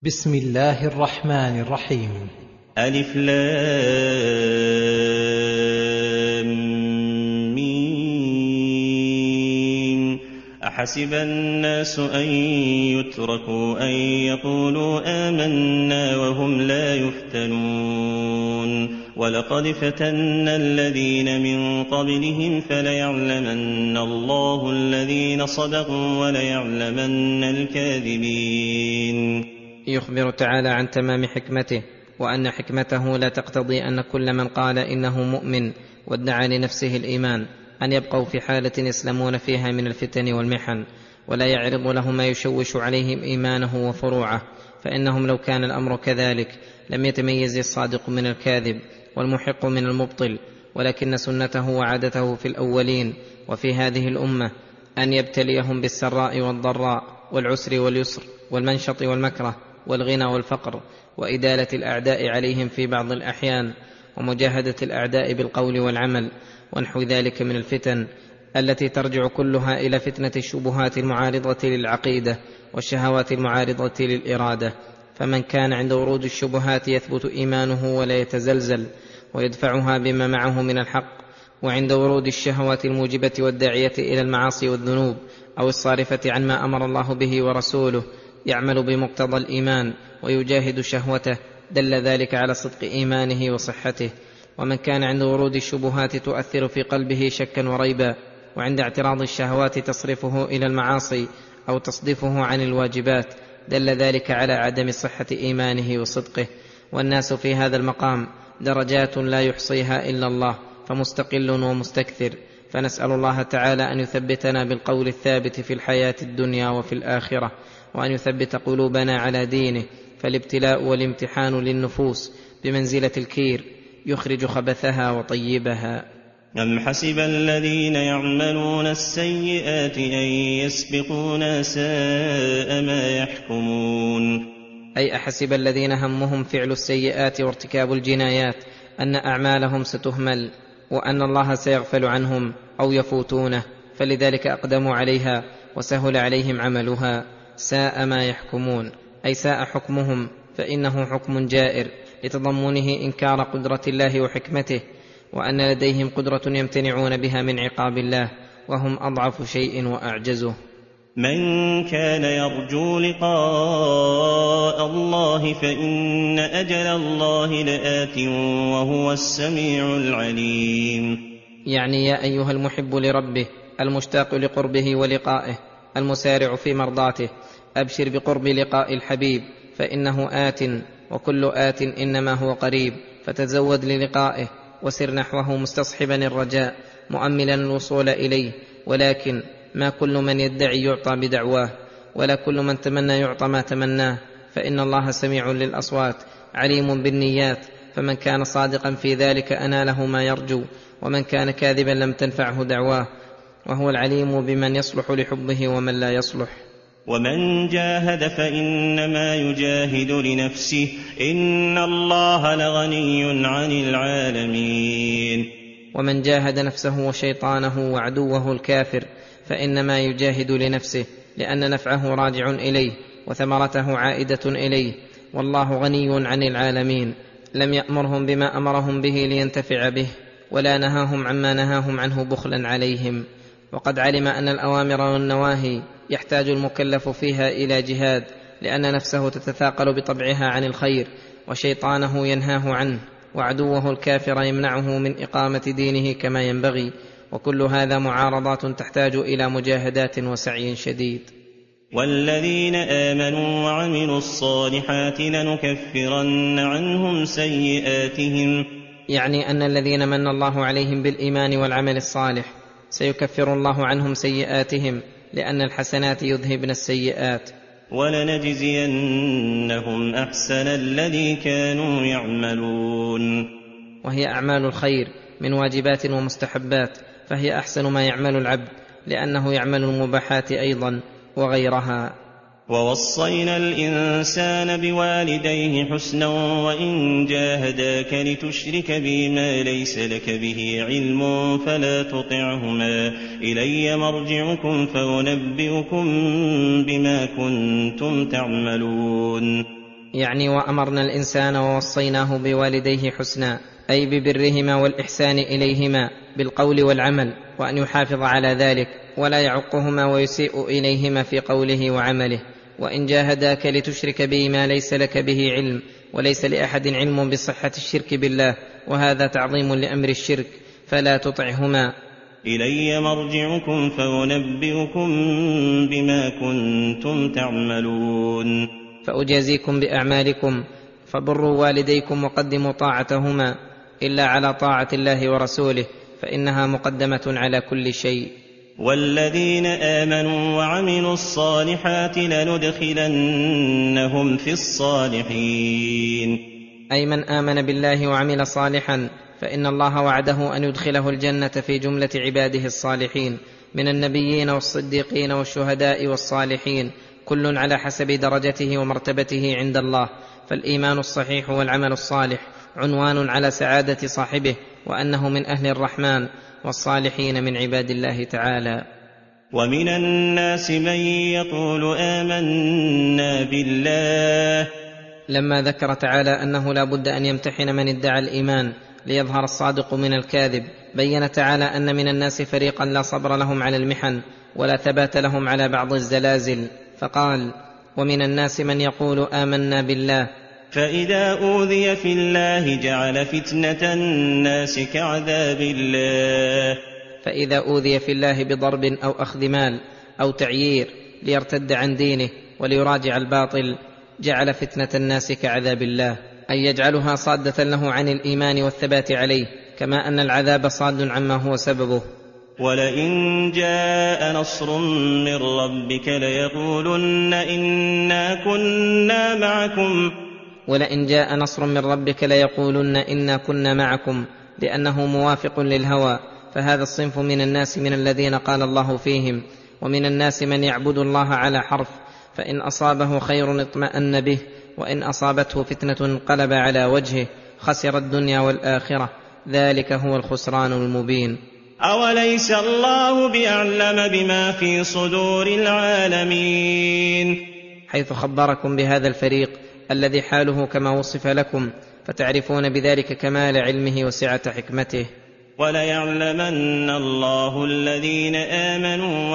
بسم الله الرحمن الرحيم. ألف لام ميم. أحسب الناس أن يتركوا أن يقولوا آمنا وهم لا يفتنون ولقد فتنا الذين من قبلهم فليعلمن الله الذين صدقوا وليعلمن الكاذبين. يخبر تعالى عن تمام حكمته، وأن حكمته لا تقتضي أن كل من قال إنه مؤمن وادعى لنفسه الإيمان أن يبقوا في حالة يسلمون فيها من الفتن والمحن، ولا يعرض له ما يشوش عليهم إيمانه وفروعه، فإنهم لو كان الأمر كذلك لم يتميز الصادق من الكاذب والمحق من المبطل، ولكن سنته وعادته في الأولين وفي هذه الأمة أن يبتليهم بالسراء والضراء والعسر واليسر والمنشط والمكره والغنى والفقر، وإدالة الأعداء عليهم في بعض الأحيان، ومجاهدة الأعداء بالقول والعمل، ونحو ذلك من الفتن التي ترجع كلها إلى فتنة الشبهات المعارضة للعقيدة والشهوات المعارضة للإرادة. فمن كان عند ورود الشبهات يثبت إيمانه ولا يتزلزل ويدفعها بما معه من الحق، وعند ورود الشهوات الموجبة والداعية إلى المعاصي والذنوب أو الصارفة عن ما أمر الله به ورسوله يعمل بمقتضى الإيمان ويجاهد شهوته، دل ذلك على صدق إيمانه وصحته. ومن كان عند ورود الشبهات تؤثر في قلبه شكا وريبا، وعند اعتراض الشهوات تصرفه إلى المعاصي أو تصدفه عن الواجبات، دل ذلك على عدم صحة إيمانه وصدقه. والناس في هذا المقام درجات لا يحصيها إلا الله، فمستقل ومستكثر، فنسأل الله تعالى أن يثبتنا بالقول الثابت في الحياة الدنيا وفي الآخرة، وأن يثبت قلوبنا على دينه، فالابتلاء والامتحان للنفوس بمنزلة الكير يخرج خبثها وطيبها. أم حسب الذين يعملون السيئات أن يسبقونا ساء ما يحكمون. أي أحسب الذين همهم فعل السيئات وارتكاب الجنايات أن أعمالهم ستهمل، وأن الله سيغفل عنهم أو يفوتونه، فلذلك أقدموا عليها وسهل عليهم عملها. ساء ما يحكمون أي ساء حكمهم، فإنه حكم جائر لتضمنه إنكار قدرة الله وحكمته، وأن لديهم قدرة يمتنعون بها من عقاب الله، وهم أضعف شيء وأعجزه. من كان يرجو لقاء الله فإن أجل الله لآت وهو السميع العليم. يعني يا أيها المحب لربه المشتاق لقربه ولقائه المسارع في مرضاته، أبشر بقرب لقاء الحبيب، فإنه آت، وكل آت إنما هو قريب، فتزود للقائه وسر نحوه مستصحبا الرجاء مؤملا الوصول إليه. ولكن ما كل من يدعي يعطى بدعواه، ولا كل من تمنى يعطى ما تمناه، فإن الله سميع للأصوات عليم بالنيات، فمن كان صادقا في ذلك أناله ما يرجو، ومن كان كاذبا لم تنفعه دعواه، وهو العليم بمن يصلح لحبه ومن لا يصلح. ومن جاهد فإنما يجاهد لنفسه إن الله لغني عن العالمين. ومن جاهد نفسه وشيطانه وعدوه الكافر فإنما يجاهد لنفسه، لأن نفعه راجع إليه وثمرته عائدة إليه، والله غني عن العالمين. لم يأمرهم بما أمرهم به لينتفع به، ولا نهاهم عما نهاهم عنه بخلا عليهم. وقد علم أن الأوامر والنواهي يحتاج المكلف فيها إلى جهاد، لأن نفسه تتثاقل بطبعها عن الخير، وشيطانه ينهاه عنه، وعدوه الكافر يمنعه من إقامة دينه كما ينبغي، وكل هذا معارضات تحتاج إلى مجاهدات وسعي شديد. والذين آمنوا وعملوا الصالحات لنكفرن عنهم سيئاتهم، يعني أن الذين من الله عليهم بالإيمان والعمل الصالح سيكفر الله عنهم سيئاتهم، لأن الحسنات يذهبن السيئات. ولنجزينهم أحسن الذي كانوا يعملون، وهي أعمال الخير من واجبات ومستحبات، فهي أحسن ما يعمل العبد، لأنه يعمل المباحات أيضا وغيرها. ووصينا الإنسان بوالديه حسنا وإن جاهداك لتشرك بي ما ليس لك به علم فلا تطعهما، إلي مرجعكم فأنبئكم بما كنتم تعملون. يعني وأمرنا الإنسان ووصيناه بوالديه حسنا، أي ببرهما والإحسان إليهما بالقول والعمل، وأن يحافظ على ذلك ولا يعقهما ويسيء إليهما في قوله وعمله. وإن جاهداك لتشرك بي ما ليس لك به علم، وليس لأحد علم بصحة الشرك بالله، وهذا تعظيم لأمر الشرك، فلا تطعهما. إلي مرجعكم فأنبئكم بما كنتم تعملون. فأجازيكم بأعمالكم، فبروا والديكم وقدموا طاعتهما، إلا على طاعة الله ورسوله، فإنها مقدمة على كل شيء. والذين آمنوا وعملوا الصالحات لندخلنهم في الصالحين. أي من آمن بالله وعمل صالحا فإن الله وعده أن يدخله الجنة في جملة عباده الصالحين من النبيين والصديقين والشهداء والصالحين، كل على حسب درجته ومرتبته عند الله. فالإيمان الصحيح والعمل الصالح عنوان على سعادة صاحبه، وأنه من أهل الرحمن والصالحين من عباد الله تعالى. ومن الناس من يقول آمنا بالله. لما ذكر تعالى أنه لا بد أن يمتحن من ادعى الإيمان ليظهر الصادق من الكاذب، بين تعالى أن من الناس فريقا لا صبر لهم على المحن ولا ثبات لهم على بعض الزلازل، فقال: ومن الناس من يقول آمنا بالله فإذا أوذي في الله جعل فتنة الناس كعذاب الله. فإذا أوذي في الله بضرب أو أخذ مال أو تعيير ليرتد عن دينه وليراجع الباطل جعل فتنة الناس كعذاب الله، أي يجعلها صادة له عن الإيمان والثبات عليه، كما أن العذاب صاد عما هو سببه. ولئن جاء نصر من ربك ليقولن إنا كنا معكم. ولئن جاء نصر من ربك ليقولن إنا كنا معكم، لأنه موافق للهوى، فهذا الصنف من الناس من الذين قال الله فيهم: ومن الناس من يعبد الله على حرف، فإن أصابه خير اطمأن به، وإن أصابته فتنة انقلب على وجهه، خسر الدنيا والآخرة، ذلك هو الخسران المبين. أوليس الله بأعلم بما في صدور العالمين، حيث خبركم بهذا الفريق الذي حاله كما وصف لكم، فتعرفون بذلك كمال علمه وسعة حكمته. وليعلمن الله الذين آمنوا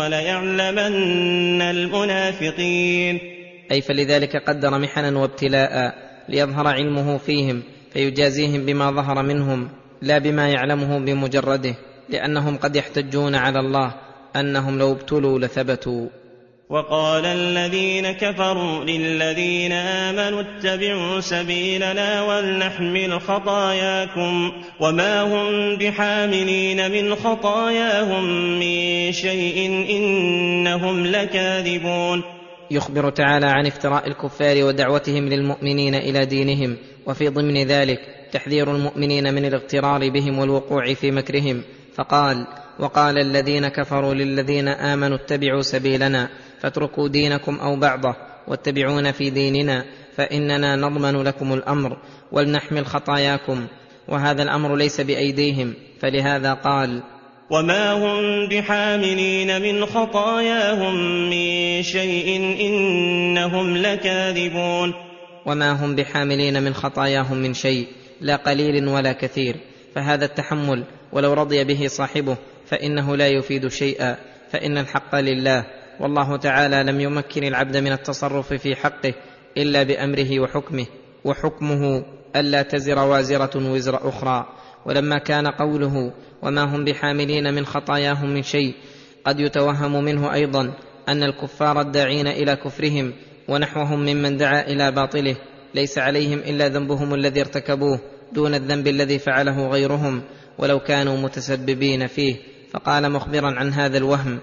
وليعلمن المنافقين. أي فلذلك قدر محنا وابتلاء ليظهر علمه فيهم، فيجازيهم بما ظهر منهم لا بما يعلمه بمجرده، لأنهم قد يحتجون على الله أنهم لو ابتلوا لثبتوا. وقال الذين كفروا للذين آمنوا اتبعوا سبيلنا ولنحمل خطاياكم وما هم بحاملين من خطاياهم من شيء إنهم لكاذبون. يخبر تعالى عن افتراء الكفار ودعوتهم للمؤمنين إلى دينهم، وفي ضمن ذلك تحذير المؤمنين من الاغترار بهم والوقوع في مكرهم، فقال: وقال الذين كفروا للذين آمنوا اتبعوا سبيلنا فاتركوا دينكم أو بعضه واتبعونا في ديننا فإننا نضمن لكم الأمر ولنحمل خطاياكم، وهذا الأمر ليس بأيديهم، فلهذا قال: وما هم بحاملين من خطاياهم من شيء إنهم لكاذبون. وما هم بحاملين من خطاياهم من شيء، لا قليل ولا كثير، فهذا التحمل ولو رضي به صاحبه فإنه لا يفيد شيئا، فإن الحق لله، والله تعالى لم يمكن العبد من التصرف في حقه إلا بأمره وحكمه، وحكمه ألا تزر وازرة وزر أخرى. ولما كان قوله وما هم بحاملين من خطاياهم من شيء قد يتوهم منه أيضا أن الكفار الداعين إلى كفرهم ونحوهم ممن دعا إلى باطله ليس عليهم إلا ذنبهم الذي ارتكبوه دون الذنب الذي فعله غيرهم ولو كانوا متسببين فيه، فقال مخبرا عن هذا الوهم: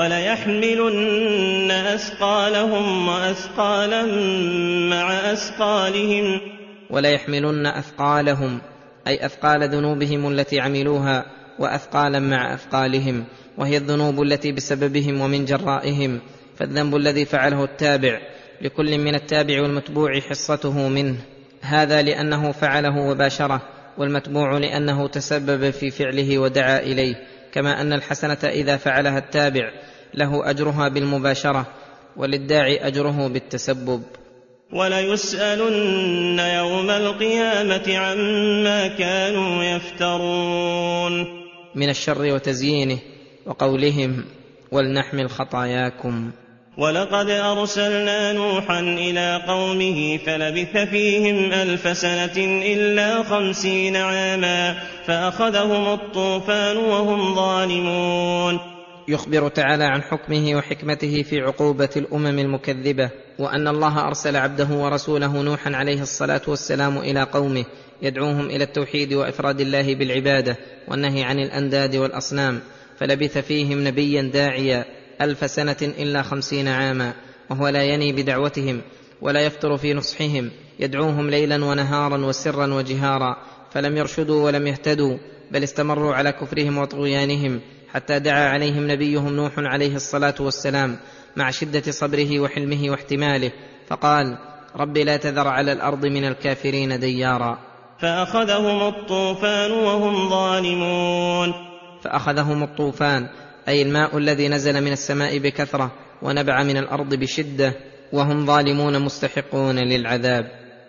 وليحملن أثقالهم وأثقالا مع أثقالهم. وليحملن أثقالهم أي أثقال ذنوبهم التي عملوها، وأثقالا مع أثقالهم، وهي الذنوب التي بسببهم ومن جرائهم. فالذنب الذي فعله التابع لكل من التابع والمتبوع حصته منه، هذا لأنه فعله وباشره، والمتبوع لأنه تسبب في فعله ودعا إليه، كما أن الحسنة إذا فعلها التابع له أجرها بالمباشرة، وللداعي أجره بالتسبب. وليسألن يوم القيامة عما كانوا يفترون. من الشر وتزيينه، وقولهم ولنحمل خطاياكم. ولقد أرسلنا نوحا إلى قومه فلبث فيهم 1000 سنة إلا 50 عاما فأخذهم الطوفان وهم ظالمون. يخبر تعالى عن حكمه وحكمته في عقوبة الأمم المكذبة، وأن الله أرسل عبده ورسوله نوحا عليه الصلاة والسلام إلى قومه يدعوهم إلى التوحيد وإفراد الله بالعبادة والنهي عن الأنداد والأصنام، فلبث فيهم نبيا داعيا 1000 سنة إلا 50 عاما، وهو لا يني بدعوتهم ولا يفتر في نصحهم، يدعوهم ليلا ونهارا وسرا وجهارا، فلم يرشدوا ولم يهتدوا، بل استمروا على كفرهم وطغيانهم، حتى دعا عليهم نبيهم نوح عليه الصلاة والسلام مع شدة صبره وحلمه واحتماله، فقال: رب لا تذر على الأرض من الكافرين ديارا. فأخذهم الطوفان وهم ظالمون. فأخذهم الطوفان أي الماء الذي نزل من السماء بكثرة ونبع من الأرض بشدة، وهم ظالمون مستحقون للعذاب.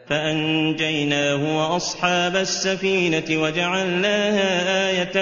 فأنجيناه وأصحاب السفينة وجعلناها آية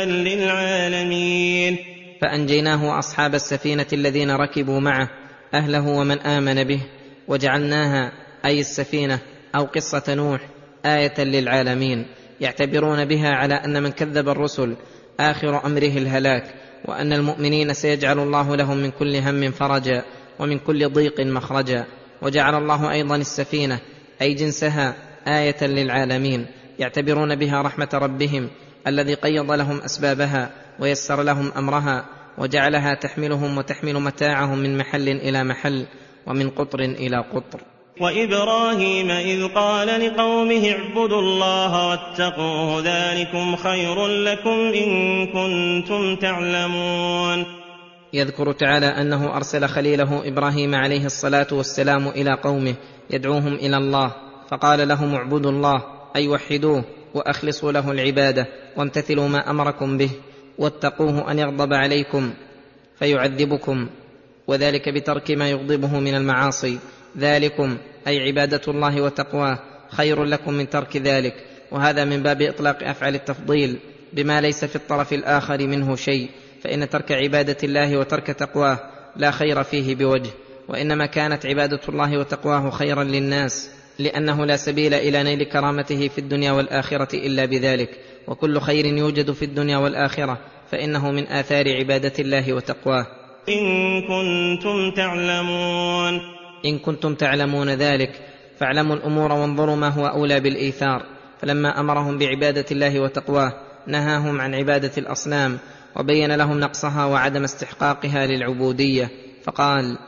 للعالمين. فأنجيناه وأصحاب السفينة الذين ركبوا معه أهله ومن آمن به، وجعلناها أي السفينة أو قصة نوح آية للعالمين، يعتبرون بها على أن من كذب الرسل آخر أمره الهلاك، وأن المؤمنين سيجعل الله لهم من كل هم فرجا ومن كل ضيق مخرجا. وجعل الله أيضا السفينة أي جنسها آية للعالمين، يعتبرون بها رحمة ربهم الذي قيض لهم أسبابها ويسر لهم أمرها، وجعلها تحملهم وتحمل متاعهم من محل إلى محل ومن قطر إلى قطر. وإبراهيم إذ قال لقومه اعبدوا الله واتقوه ذلكم خير لكم إن كنتم تعلمون. يذكر تعالى أنه أرسل خليله إبراهيم عليه الصلاة والسلام إلى قومه يدعوهم إلى الله، فقال لهم اعبدوا الله أي وحدوه وأخلصوا له العبادة وامتثلوا ما أمركم به، واتقوه أن يغضب عليكم فيعذبكم، وذلك بترك ما يغضبه من المعاصي. ذلكم أي عبادة الله وتقواه خير لكم من ترك ذلك، وهذا من باب إطلاق أفعال التفضيل بما ليس في الطرف الآخر منه شيء، فإن ترك عبادة الله وترك تقواه لا خير فيه بوجه، وإنما كانت عبادة الله وتقواه خيرا للناس، لأنه لا سبيل إلى نيل كرامته في الدنيا والآخرة إلا بذلك، وكل خير يوجد في الدنيا والآخرة فإنه من آثار عبادة الله وتقواه. إن كنتم تعلمون. إن كنتم تعلمون ذلك فاعلموا الأمور وانظروا ما هو أولى بالإيثار. فلما أمرهم بعبادة الله وتقواه نهاهم عن عبادة الأصنام، وبين لهم نقصها وعدم استحقاقها للعبودية، فقال: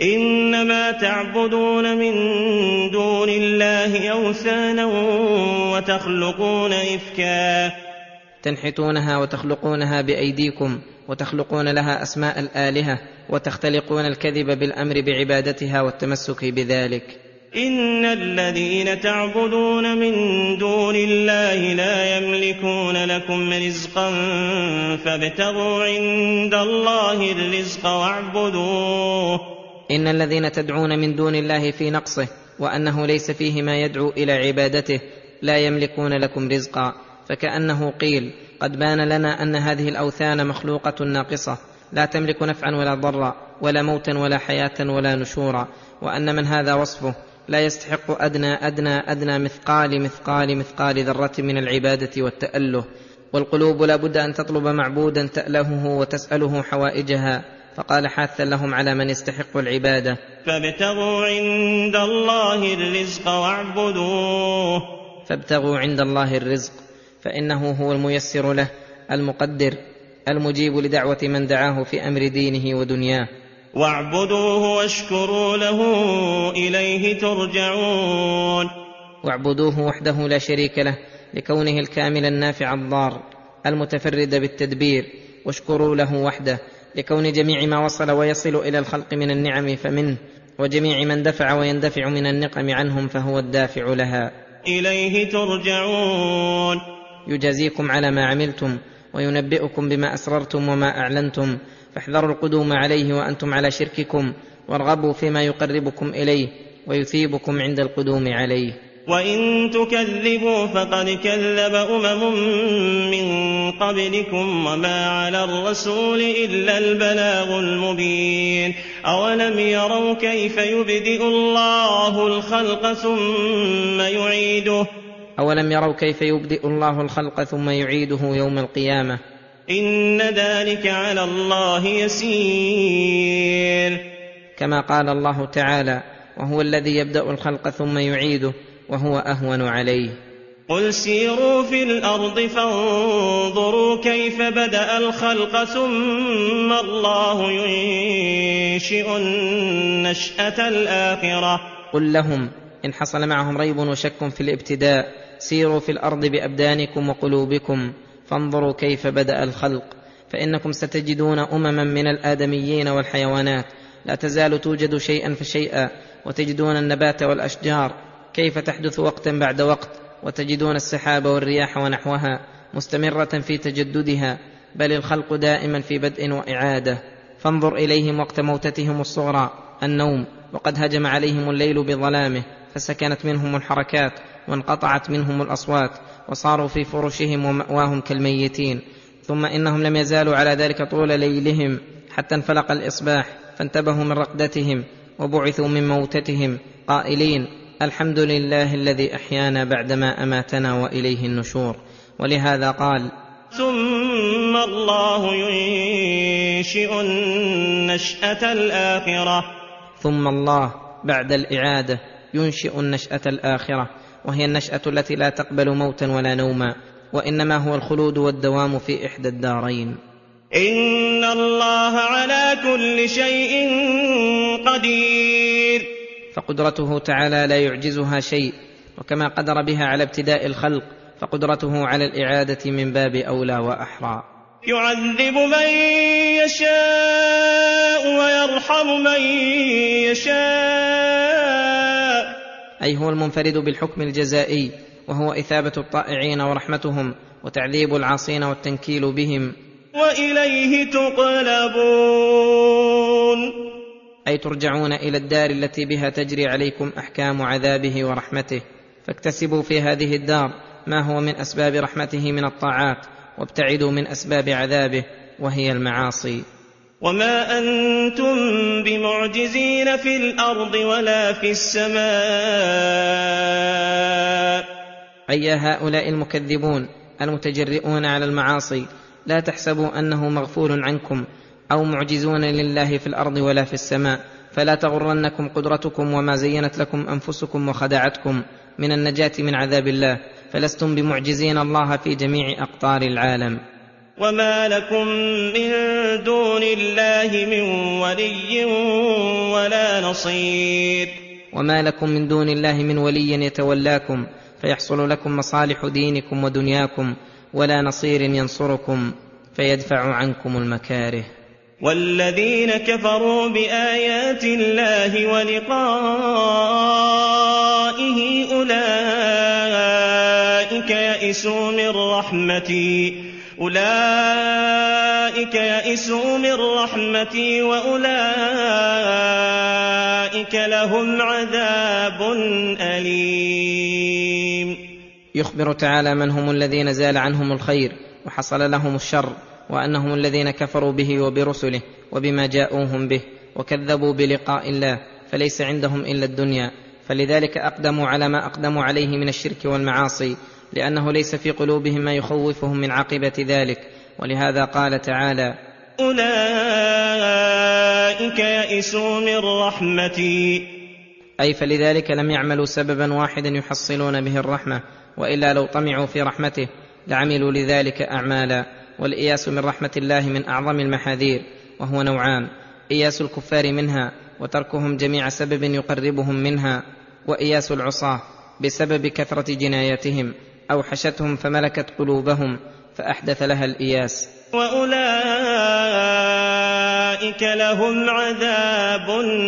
إنما تعبدون من دون الله أوثانا وتخلقون إفكا. تنحتونها وتخلقونها بأيديكم، وتخلقون لها أسماء الآلهة، وتختلقون الكذب بالأمر بعبادتها والتمسك بذلك. إن الذين تعبدون من دون الله لا يملكون لكم رزقا فابتغوا عند الله الرزق واعبدوه. إن الذين تدعون من دون الله في نقصه وأنه ليس فيه ما يدعو إلى عبادته لا يملكون لكم رزقا، فكأنه قيل: قد بان لنا أن هذه الأوثان مخلوقة ناقصة لا تملك نفعا ولا ضرا ولا موتا ولا حياة ولا نشورا، وأن من هذا وصفه لا يستحق أدنى مثقال ذرة من العبادة والتأله. والقلوب لا بد أن تطلب معبودا تألهه وتسأله حوائجها، فقال حاثا لهم على من يستحق العبادة: فابتغوا عند الله الرزق واعبدوه. فابتغوا عند الله الرزق، فإنه هو الميسر له المقدر المجيب لدعوة من دعاه في أمر دينه ودنياه. واعبدوه واشكروا له إليه ترجعون. واعبدوه وحده لا شريك له لكونه الكامل النافع الضار المتفرد بالتدبير، واشكروا له وحده لكون جميع ما وصل ويصل إلى الخلق من النعم فمنه، وجميع من دفع ويندفع من النقم عنهم فهو الدافع لها. إليه ترجعون. يجازيكم على ما عملتم وينبئكم بما أسررتم وما أعلنتم، فاحذروا القدوم عليه وأنتم على شرككم، وارغبوا فيما يقربكم إليه، ويثيبكم عند القدوم عليه. وإن تكذبوا فقد كذب أمم من قبلكم وما على الرسول إلا البلاغ المبين. أولم يروا كيف يبدئ الله الخلق ثم يعيده أولم يروا كيف يبدئ الله الخلق ثم يعيده يوم القيامة إن ذلك على الله يسير. كما قال الله تعالى وهو الذي يبدأ الخلق ثم يعيده وهو أهون عليه. قل سيروا في الأرض فانظروا كيف بدأ الخلق ثم الله ينشئ النشأة الآخرة. قل لهم إن حصل معهم ريب وشك في الابتداء سيروا في الأرض بأبدانكم وقلوبكم فانظروا كيف بدأ الخلق، فإنكم ستجدون أمما من الآدميين والحيوانات لا تزال توجد شيئا فشيئا، وتجدون النبات والأشجار كيف تحدث وقتا بعد وقت، وتجدون السحاب والرياح ونحوها مستمرة في تجددها، بل الخلق دائما في بدء وإعادة. فانظر إليهم وقت موتتهم الصغرى النوم، وقد هجم عليهم الليل بظلامه فسكنت منهم الحركات وانقطعت منهم الأصوات وصاروا في فرشهم ومأواهم كالميتين، ثم إنهم لم يزالوا على ذلك طول ليلهم حتى انفلق الإصباح فانتبهوا من رقدتهم وبعثوا من موتتهم قائلين الحمد لله الذي أحيانا بعدما أماتنا وإليه النشور. ولهذا قال ثم الله ينشئ النشأة الآخرة. ثم الله بعد الإعادة ينشئ النشأة الآخرة، وهي النشأة التي لا تقبل موتا ولا نوما، وإنما هو الخلود والدوام في إحدى الدارين. إن الله على كل شيء قدير. فقدرته تعالى لا يعجزها شيء، وكما قدر بها على ابتداء الخلق فقدرته على الإعادة من باب أولى وأحرى. يعذب من يشاء ويرحم من يشاء، أي هو المنفرد بالحكم الجزائي، وهو إثابة الطائعين ورحمتهم، وتعذيب العاصين والتنكيل بهم. وإليه تقلبون، أي ترجعون إلى الدار التي بها تجري عليكم أحكام عذابه ورحمته، فاكتسبوا في هذه الدار ما هو من أسباب رحمته من الطاعات، وابتعدوا من أسباب عذابه وهي المعاصي. وما أنتم بمعجزين في الأرض ولا في السماء. أي هؤلاء المكذبون المتجرئون على المعاصي، لا تحسبوا أنه مغفول عنكم أو معجزون لله في الأرض ولا في السماء، فلا تغرنكم قدرتكم وما زينت لكم أنفسكم وخدعتكم من النجاة من عذاب الله، فلستم بمعجزين الله في جميع أقطار العالم. وما لكم من دون الله من ولي ولا نصير. وما لكم من دون الله من ولي يتولاكم فيحصل لكم مصالح دينكم ودنياكم، ولا نصير ينصركم فيدفع عنكم المكاره. والذين كفروا بآيات الله ولقائه أولئك يئسوا من رحمتي وأولئك لهم عذاب أليم. يخبر تعالى من هم الذين زال عنهم الخير وحصل لهم الشر، وأنهم الذين كفروا به وبرسله وبما جاءوهم به وكذبوا بلقاء الله، فليس عندهم إلا الدنيا، فلذلك أقدموا على ما أقدموا عليه من الشرك والمعاصي، لأنه ليس في قلوبهم ما يخوفهم من عاقبة ذلك. ولهذا قال تعالى أولئك يئسوا من رحمتي، أي فلذلك لم يعملوا سببا واحدا يحصلون به الرحمة، وإلا لو طمعوا في رحمته لعملوا لذلك أعمالا. والإياس من رحمة الله من أعظم المحاذير، وهو نوعان: إياس الكفار منها وتركهم جميع سبب يقربهم منها، وإياس العصاة بسبب كثرة جناياتهم أوحشتهم فملكت قلوبهم فأحدث لها الإياس. وأولئك لهم عذاب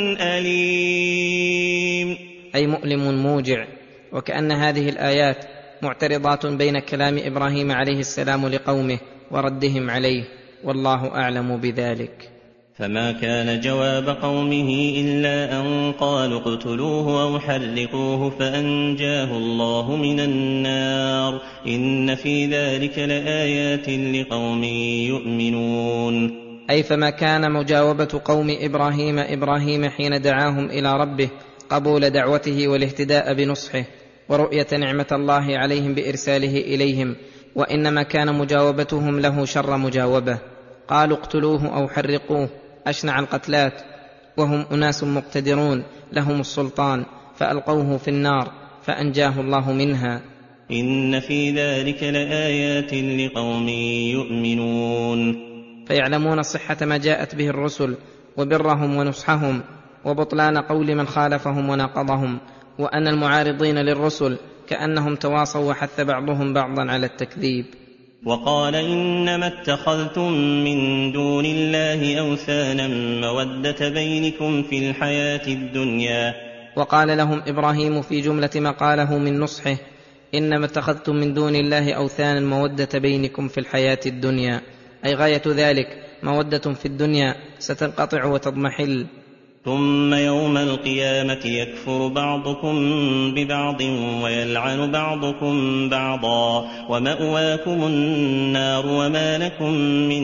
أليم، أي مؤلم موجع. وكأن هذه الآيات معترضات بين كلام إبراهيم عليه السلام لقومه وردهم عليه، والله أعلم بذلك. فما كان جواب قومه إلا أن قالوا اقتلوه أو حرقوه فأنجاه الله من النار إن في ذلك لآيات لقوم يؤمنون. أي فما كان مجاوبة قوم إبراهيم حين دعاهم إلى ربه قبول دعوته والاهتداء بنصحه ورؤية نعمة الله عليهم بإرساله إليهم، وإنما كان مجاوبتهم له شر مجاوبة. قالوا اقتلوه أو حرقوه أشنع القتلات، وهم أناس مقتدرون لهم السلطان، فألقوه في النار فأنجاه الله منها. إن في ذلك لآيات لقوم يؤمنون. فيعلمون صحة ما جاءت به الرسل وبرهم ونصحهم وبطلان قول من خالفهم وناقضهم، وأن المعارضين للرسل كأنهم تواصوا وحث بعضهم بعضا على التكذيب. وقال إنما اتخذتم من دون الله أوثانا مودة بينكم في الحياة الدنيا. وقال لهم إبراهيم في جملة ما قاله من نصحه: إنما اتخذتم من دون الله أوثانا مودة بينكم في الحياة الدنيا، أي غاية ذلك مودة في الدنيا ستنقطع وتضمحل. ثم يوم القيامة يكفر بعضكم ببعض ويلعن بعضكم بعضا ومأواكم النار وما لكم من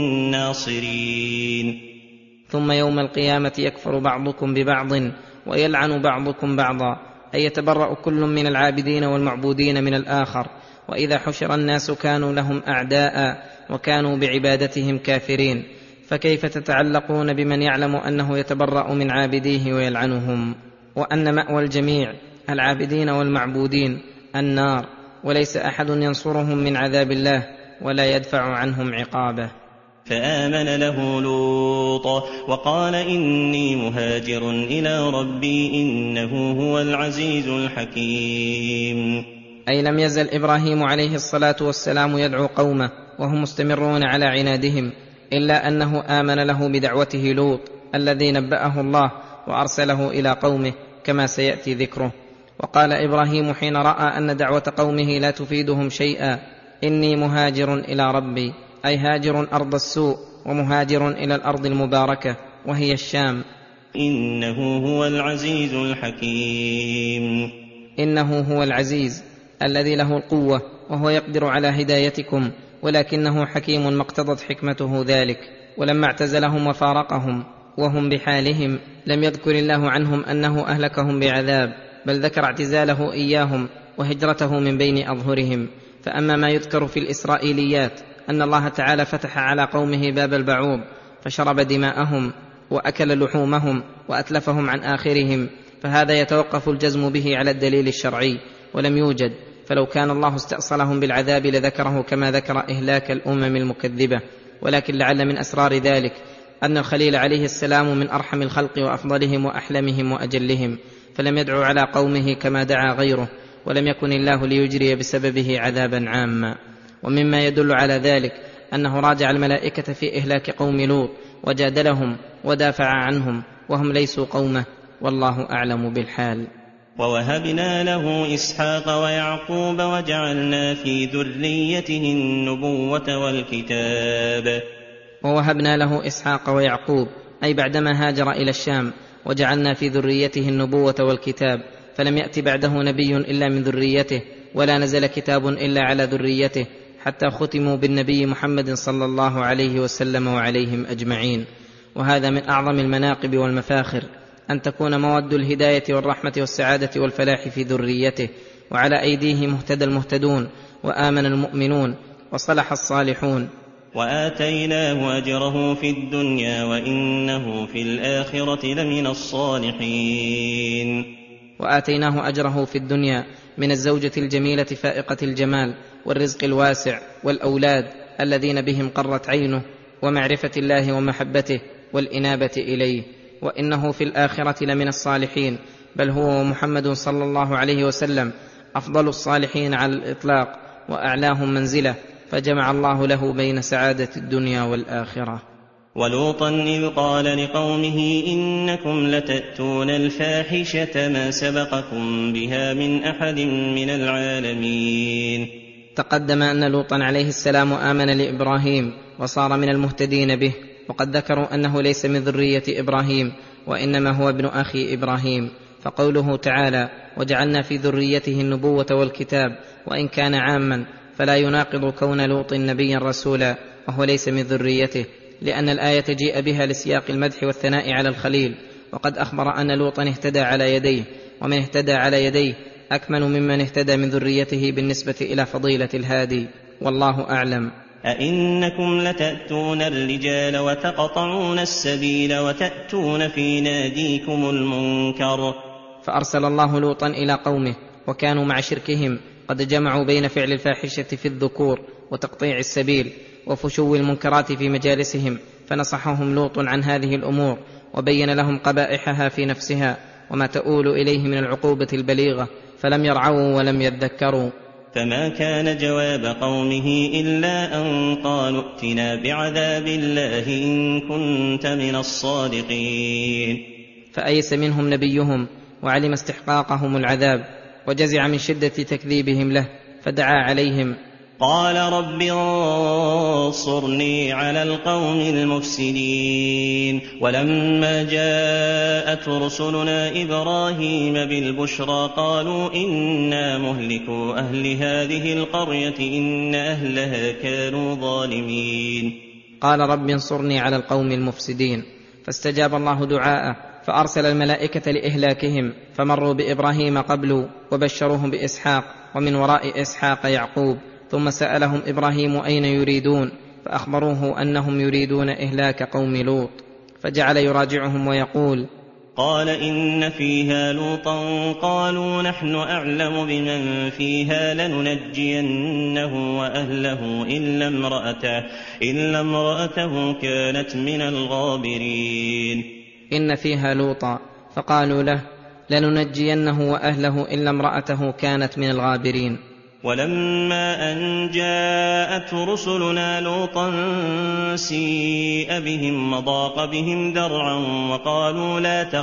ناصرين. ثم يوم القيامة يكفر بعضكم ببعض ويلعن بعضكم بعضا، أي يتبرأ كل من العابدين والمعبودين من الآخر، وإذا حشر الناس كانوا لهم أعداء وكانوا بعبادتهم كافرين، فكيف تتعلقون بمن يعلم أنه يتبرأ من عابديه ويلعنهم، وأن مأوى الجميع العابدين والمعبودين النار، وليس أحد ينصرهم من عذاب الله ولا يدفع عنهم عقابه. فآمن له لوط وقال إني مهاجر إلى ربي إنه هو العزيز الحكيم. أي لم يزل إبراهيم عليه الصلاة والسلام يدعو قومه وهم مستمرون على عنادهم، إلا أنه آمن له بدعوته لوط الذي نبأه الله وأرسله إلى قومه كما سيأتي ذكره. وقال إبراهيم حين رأى أن دعوة قومه لا تفيدهم شيئا: إني مهاجر إلى ربي، أي هاجر أرض السوء ومهاجر إلى الأرض المباركة وهي الشام. إنه هو العزيز الحكيم. إنه هو العزيز الذي له القوة وهو يقدر على هدايتكم، ولكنه حكيم ما اقتضت حكمته ذلك. ولما اعتزلهم وفارقهم وهم بحالهم لم يذكر الله عنهم أنه أهلكهم بعذاب، بل ذكر اعتزاله إياهم وهجرته من بين أظهرهم. فأما ما يذكر في الإسرائيليات أن الله تعالى فتح على قومه باب البعوض فشرب دماءهم وأكل لحومهم وأتلفهم عن آخرهم، فهذا يتوقف الجزم به على الدليل الشرعي ولم يوجد، فلو كان الله استأصلهم بالعذاب لذكره كما ذكر إهلاك الأمم المكذبة. ولكن لعل من أسرار ذلك أن الخليل عليه السلام من أرحم الخلق وأفضلهم وأحلمهم وأجلهم، فلم يدعو على قومه كما دعا غيره، ولم يكن الله ليجري بسببه عذابا عاما. ومما يدل على ذلك أنه راجع الملائكة في إهلاك قوم لوط وجادلهم ودافع عنهم وهم ليسوا قومه، والله أعلم بالحال. ووهبنا له إسحاق ويعقوب وجعلنا في ذريته النبوة والكتاب. ووهبنا له إسحاق ويعقوب، أي بعدما هاجر إلى الشام وجعلنا في ذريته النبوة والكتاب، فلم يأت بعده نبي إلا من ذريته، ولا نزل كتاب إلا على ذريته، حتى ختموا بالنبي محمد صلى الله عليه وسلم وعليهم أجمعين. وهذا من أعظم المناقب والمفاخر، أن تكون مواد الهداية والرحمة والسعادة والفلاح في ذريته، وعلى أيديه مهتدى المهتدون وآمن المؤمنون وصلح الصالحون. وآتيناه أجره في الدنيا وإنه في الآخرة لمن الصالحين. وآتيناه أجره في الدنيا من الزوجة الجميلة فائقة الجمال والرزق الواسع والأولاد الذين بهم قرت عينه، ومعرفة الله ومحبته والإنابة إليه، وإنه في الآخرة لمن الصالحين، بل هو ومحمد صلى الله عليه وسلم أفضل الصالحين على الإطلاق وأعلاهم منزلة، فجمع الله له بين سعادة الدنيا والآخرة. ولوطا إذ قال لقومه إنكم لتأتون الفاحشة ما سبقكم بها من أحد من العالمين. تقدم أن لوطا عليه السلام آمن لإبراهيم وصار من المهتدين به، وقد ذكروا أنه ليس من ذرية إبراهيم وإنما هو ابن أخي إبراهيم. فقوله تعالى وجعلنا في ذريته النبوة والكتاب وإن كان عاما فلا يناقض كون لوط نبيا رسولا وهو ليس من ذريته، لأن الآية جيء بها لسياق المدح والثناء على الخليل، وقد أخبر أن لوطا اهتدى على يديه، ومن اهتدى على يديه أكمل ممن اهتدى من ذريته بالنسبة إلى فضيلة الهادي، والله أعلم. أئنكم لتأتون الرجال وتقطعون السبيل وتأتون في ناديكم المنكر. فأرسل الله لوطا إلى قومه، وكانوا مع شركهم قد جمعوا بين فعل الفاحشة في الذكور وتقطيع السبيل وفشو المنكرات في مجالسهم، فنصحهم لوط عن هذه الأمور وبين لهم قبائحها في نفسها وما تؤول إليه من العقوبة البليغة، فلم يرعوا ولم يذكروا. فما كان جواب قومه إلا أن قالوا ائتنا بعذاب الله إن كنت من الصادقين. فأيس منهم نبيهم وعلم استحقاقهم العذاب، وجزع من شدة تكذيبهم له، فدعا عليهم قال رب انصرني على القوم المفسدين. ولما جاءت رسلنا إبراهيم بالبشرى قالوا إنا مهلكو أهل هذه القرية إن أهلها كانوا ظالمين. قال رب انصرني على القوم المفسدين، فاستجاب الله دعاءه، فأرسل الملائكة لإهلاكهم، فمروا بإبراهيم قبل وبشروهم بإسحاق، ومن وراء إسحاق يعقوب. ثم سألهم إبراهيم أين يريدون، فأخبروه أنهم يريدون إهلاك قوم لوط، فجعل يراجعهم ويقول قال إن فيها لوطا قالوا نحن أعلم بمن فيها لننجينه وأهله إلا امرأته كانت من الغابرين. إن فيها لوطا، فقالوا له لننجينه وأهله إلا امرأته كانت من الغابرين. ولما أن جاءت رسلنا لوطا سيء بهم وضاق بهم ذرعا وقالوا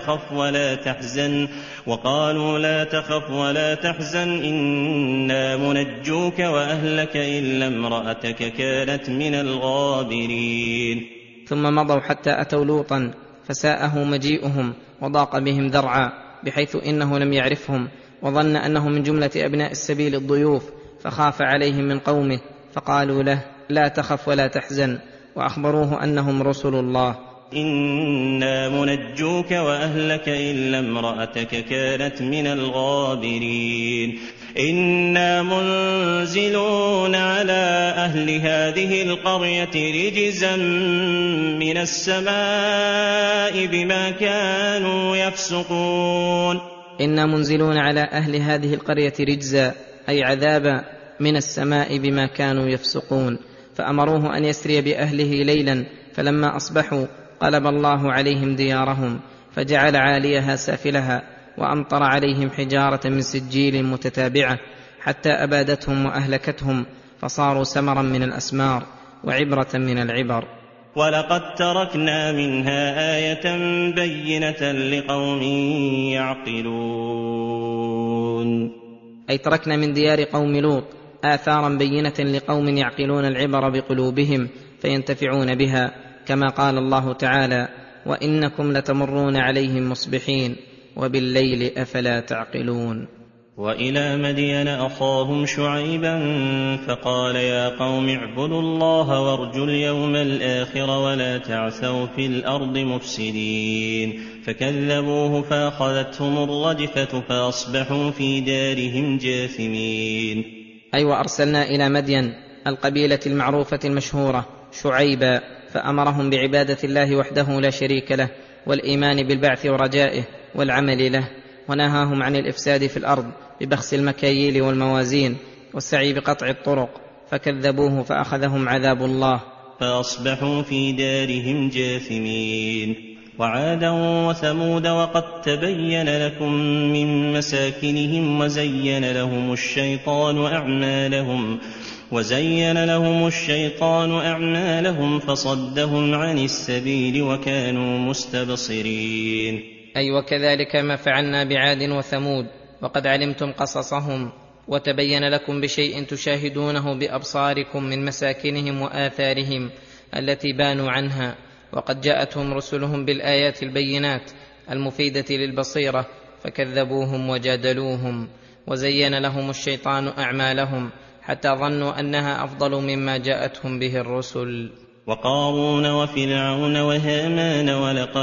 لا تخف ولا تحزن إنا منجوك وأهلك إلا امرأتك كانت من الغابرين. ثم مضوا حتى أتوا لوطا فساءه مجيئهم وضاق بهم ذرعا، بحيث إنه لم يعرفهم، وظن أنه من جملة أبناء السبيل الضيوف، فخاف عليهم من قومه، فقالوا له لا تخف ولا تحزن، وأخبروه أنهم رسل الله. إنا منجوك وأهلك إلا امرأتك كانت من الغابرين. إنا منزلون على أهل هذه القرية رجزا من السماء بما كانوا يفسقون. إنا منزلون على أهل هذه القرية رجزا، أي عذابا من السماء بما كانوا يفسقون. فأمروه أن يسري بأهله ليلا، فلما أصبحوا قلب الله عليهم ديارهم، فجعل عاليها سافلها، وأمطر عليهم حجارة من سجيل متتابعة، حتى أبادتهم وأهلكتهم، فصاروا سمرا من الأسمار وعبرة من العبر. ولقد تركنا منها آية بينة لقوم يعقلون. أي تركنا من ديار قوم لوط آثارا بينة لقوم يعقلون العبر بقلوبهم فينتفعون بها، كما قال الله تعالى وإنكم لتمرون عليهم مصبحين وبالليل أفلا تعقلون. وإلى مدين أخاهم شعيبا فقال يا قوم اعبدوا الله وارجوا اليوم الآخر ولا تعثوا في الأرض مفسدين. فكذبوه فأخذتهم الرجفة فأصبحوا في دارهم جاثمين. أي وأرسلنا إلى مدين القبيلة المعروفة المشهورة شعيبا، فأمرهم بعبادة الله وحده لا شريك له، والإيمان بالبعث ورجائه والعمل له، ونهاهم عن الإفساد في الأرض ببخس المكاييل والموازين والسعي بقطع الطرق، فكذبوه فأخذهم عذاب الله فأصبحوا في دارهم جاثمين. وعادا وثمود وقد تبين لكم من مساكنهم وزين لهم الشيطان أعمالهم فصدهم عن السبيل وكانوا مستبصرين. أي وكذلك ما فعلنا بعاد وثمود، وقد علمتم قصصهم، وتبين لكم بشيء تشاهدونه بأبصاركم من مساكنهم وآثارهم التي بانوا عنها، وقد جاءتهم رسلهم بالآيات البينات المفيدة للبصيرة فكذبوهم وجادلوهم، وزين لهم الشيطان أعمالهم حتى ظنوا أنها أفضل مما جاءتهم به الرسل. وقارون وفرعون وهامان ولقد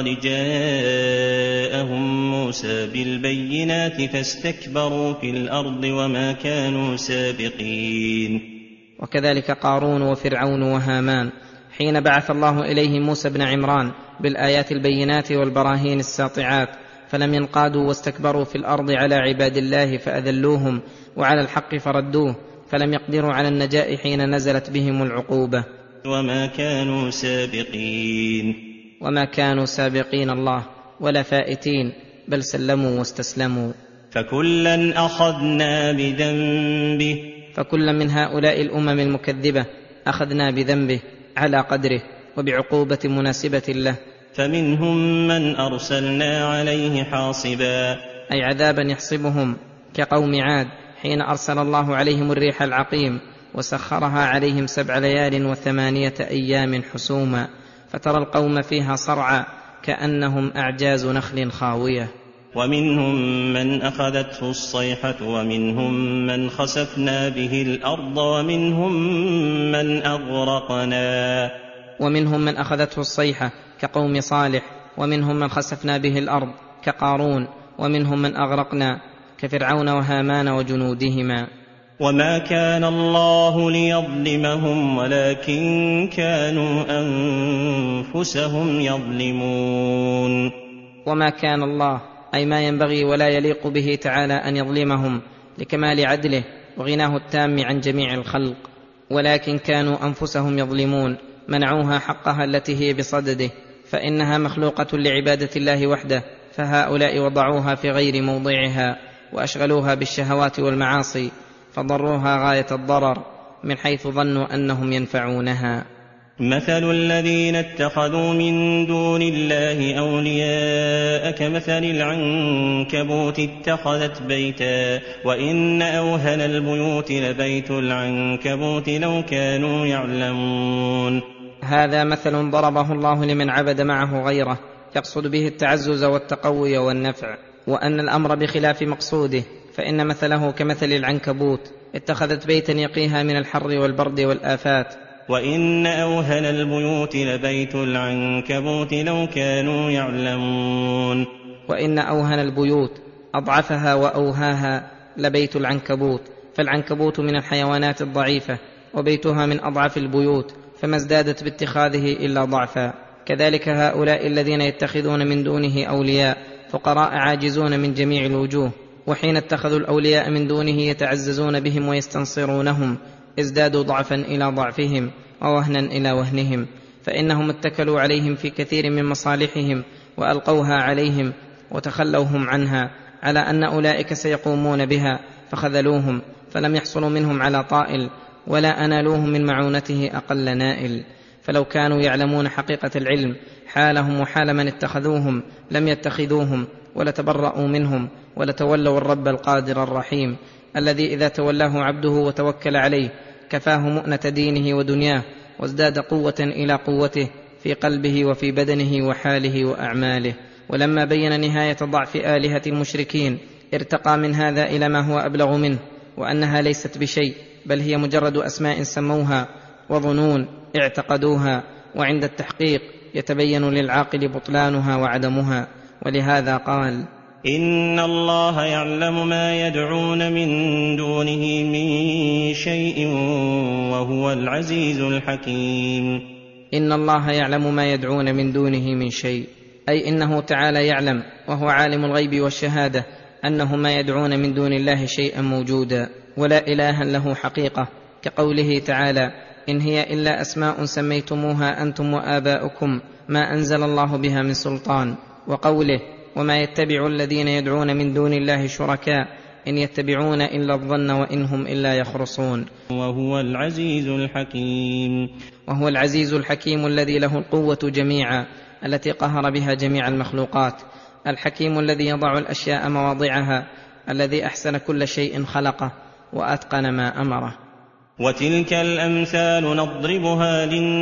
جاءهم موسى بالبينات فاستكبروا في الأرض وما كانوا سابقين. وكذلك قارون وفرعون وهامان حين بعث الله إليه موسى بن عمران بالآيات البينات والبراهين الساطعات فلم ينقادوا واستكبروا في الأرض على عباد الله فأذلوهم، وعلى الحق فردوه، فلم يقدروا على النجاة حين نزلت بهم العقوبة. وما كانوا سابقين الله ولا فائتين، بل سلموا واستسلموا. فكلا أخذنا بذنبه، فكلا من هؤلاء الأمم المكذبة أخذنا بذنبه على قدره وبعقوبة مناسبة له. فمنهم من أرسلنا عليه حاصبا، أي عذابا يحصبهم، كقوم عاد حين أرسل الله عليهم الريح العقيم وسخرها عليهم 7 ليال و8 أيام حسوما، فترى القوم فيها صرعى كأنهم أعجاز نخل خاوية. ومنهم من أخذته الصيحة ومنهم من خسفنا به الأرض ومنهم من أغرقنا. ومنهم من أخذته الصيحة كقوم صالح، ومنهم من خسفنا به الأرض كقارون، ومنهم من أغرقنا كفرعون وهامان وجنودهما. وما كان الله ليظلمهم ولكن كانوا أنفسهم يظلمون. وما كان الله أي ما ينبغي ولا يليق به تعالى أن يظلمهم لكمال عدله وغناه التام عن جميع الخلق، ولكن كانوا أنفسهم يظلمون، منعوها حقها التي هي بصدده، فإنها مخلوقة لعبادة الله وحده، فهؤلاء وضعوها في غير موضعها وأشغلوها بالشهوات والمعاصي، فضروها غاية الضرر من حيث ظنوا أنهم ينفعونها. مثل الذين اتخذوا من دون الله أولياء كمثل العنكبوت اتخذت بيتا وإن أوهن البيوت لبيت العنكبوت لو كانوا يعلمون. هذا مثل ضربه الله لمن عبد معه غيره يقصد به التعزز والتقوي والنفع، وأن الأمر بخلاف مقصوده، فإن مثله كمثل العنكبوت اتخذت بيتا يقيها من الحر والبرد والآفات. وإن أوهن البيوت لبيت العنكبوت لو كانوا يعلمون. وإن أوهن البيوت أضعفها وأوهاها لبيت العنكبوت، فالعنكبوت من الحيوانات الضعيفة وبيتها من أضعف البيوت، فما ازدادت باتخاذه إلا ضعفا. كذلك هؤلاء الذين يتخذون من دونه أولياء فقراء عاجزون من جميع الوجوه، وحين اتخذوا الأولياء من دونه يتعززون بهم ويستنصرونهم ازدادوا ضعفا إلى ضعفهم ووهنا إلى وهنهم، فإنهم اتكلوا عليهم في كثير من مصالحهم وألقوها عليهم وتخلوهم عنها، على أن أولئك سيقومون بها، فخذلوهم فلم يحصلوا منهم على طائل ولا أنالوهم من معونته أقل نائل. فلو كانوا يعلمون حقيقة العلم حالهم وحال من اتخذوهم لم يتخذوهم ولتبرأوا منهم ولتولوا الرب القادر الرحيم، الذي إذا تولاه عبده وتوكل عليه كفاه مؤنة دينه ودنياه، وازداد قوة إلى قوته في قلبه وفي بدنه وحاله وأعماله. ولما بين نهاية ضعف آلهة المشركين ارتقى من هذا إلى ما هو أبلغ منه، وأنها ليست بشيء، بل هي مجرد أسماء سموها وظنون اعتقدوها، وعند التحقيق يتبين للعاقل بطلانها وعدمها. ولهذا قال: إن الله يعلم ما يدعون من دونه من شيء وهو العزيز الحكيم. إن الله يعلم ما يدعون من دونه من شيء، أي إنه تعالى يعلم وهو عالم الغيب والشهادة أنه ما يدعون من دون الله شيئا موجودا ولا إلها له حقيقة، كقوله تعالى: إن هي إلا أسماء سميتموها أنتم وآباؤكم ما أنزل الله بها من سلطان، وقوله: وما يتبع الذين يدعون من دون الله شركاء إن يتبعون إلا الظن وإن هم إلا يخرصون. وهو العزيز الحكيم. وهو العزيز الحكيم الذي له القوة جميعا التي قهر بها جميع المخلوقات، الحكيم الذي يضع الأشياء مواضعها، الذي أحسن كل شيء خلقه وأتقن ما أمره. وتلك الأمثال نضربها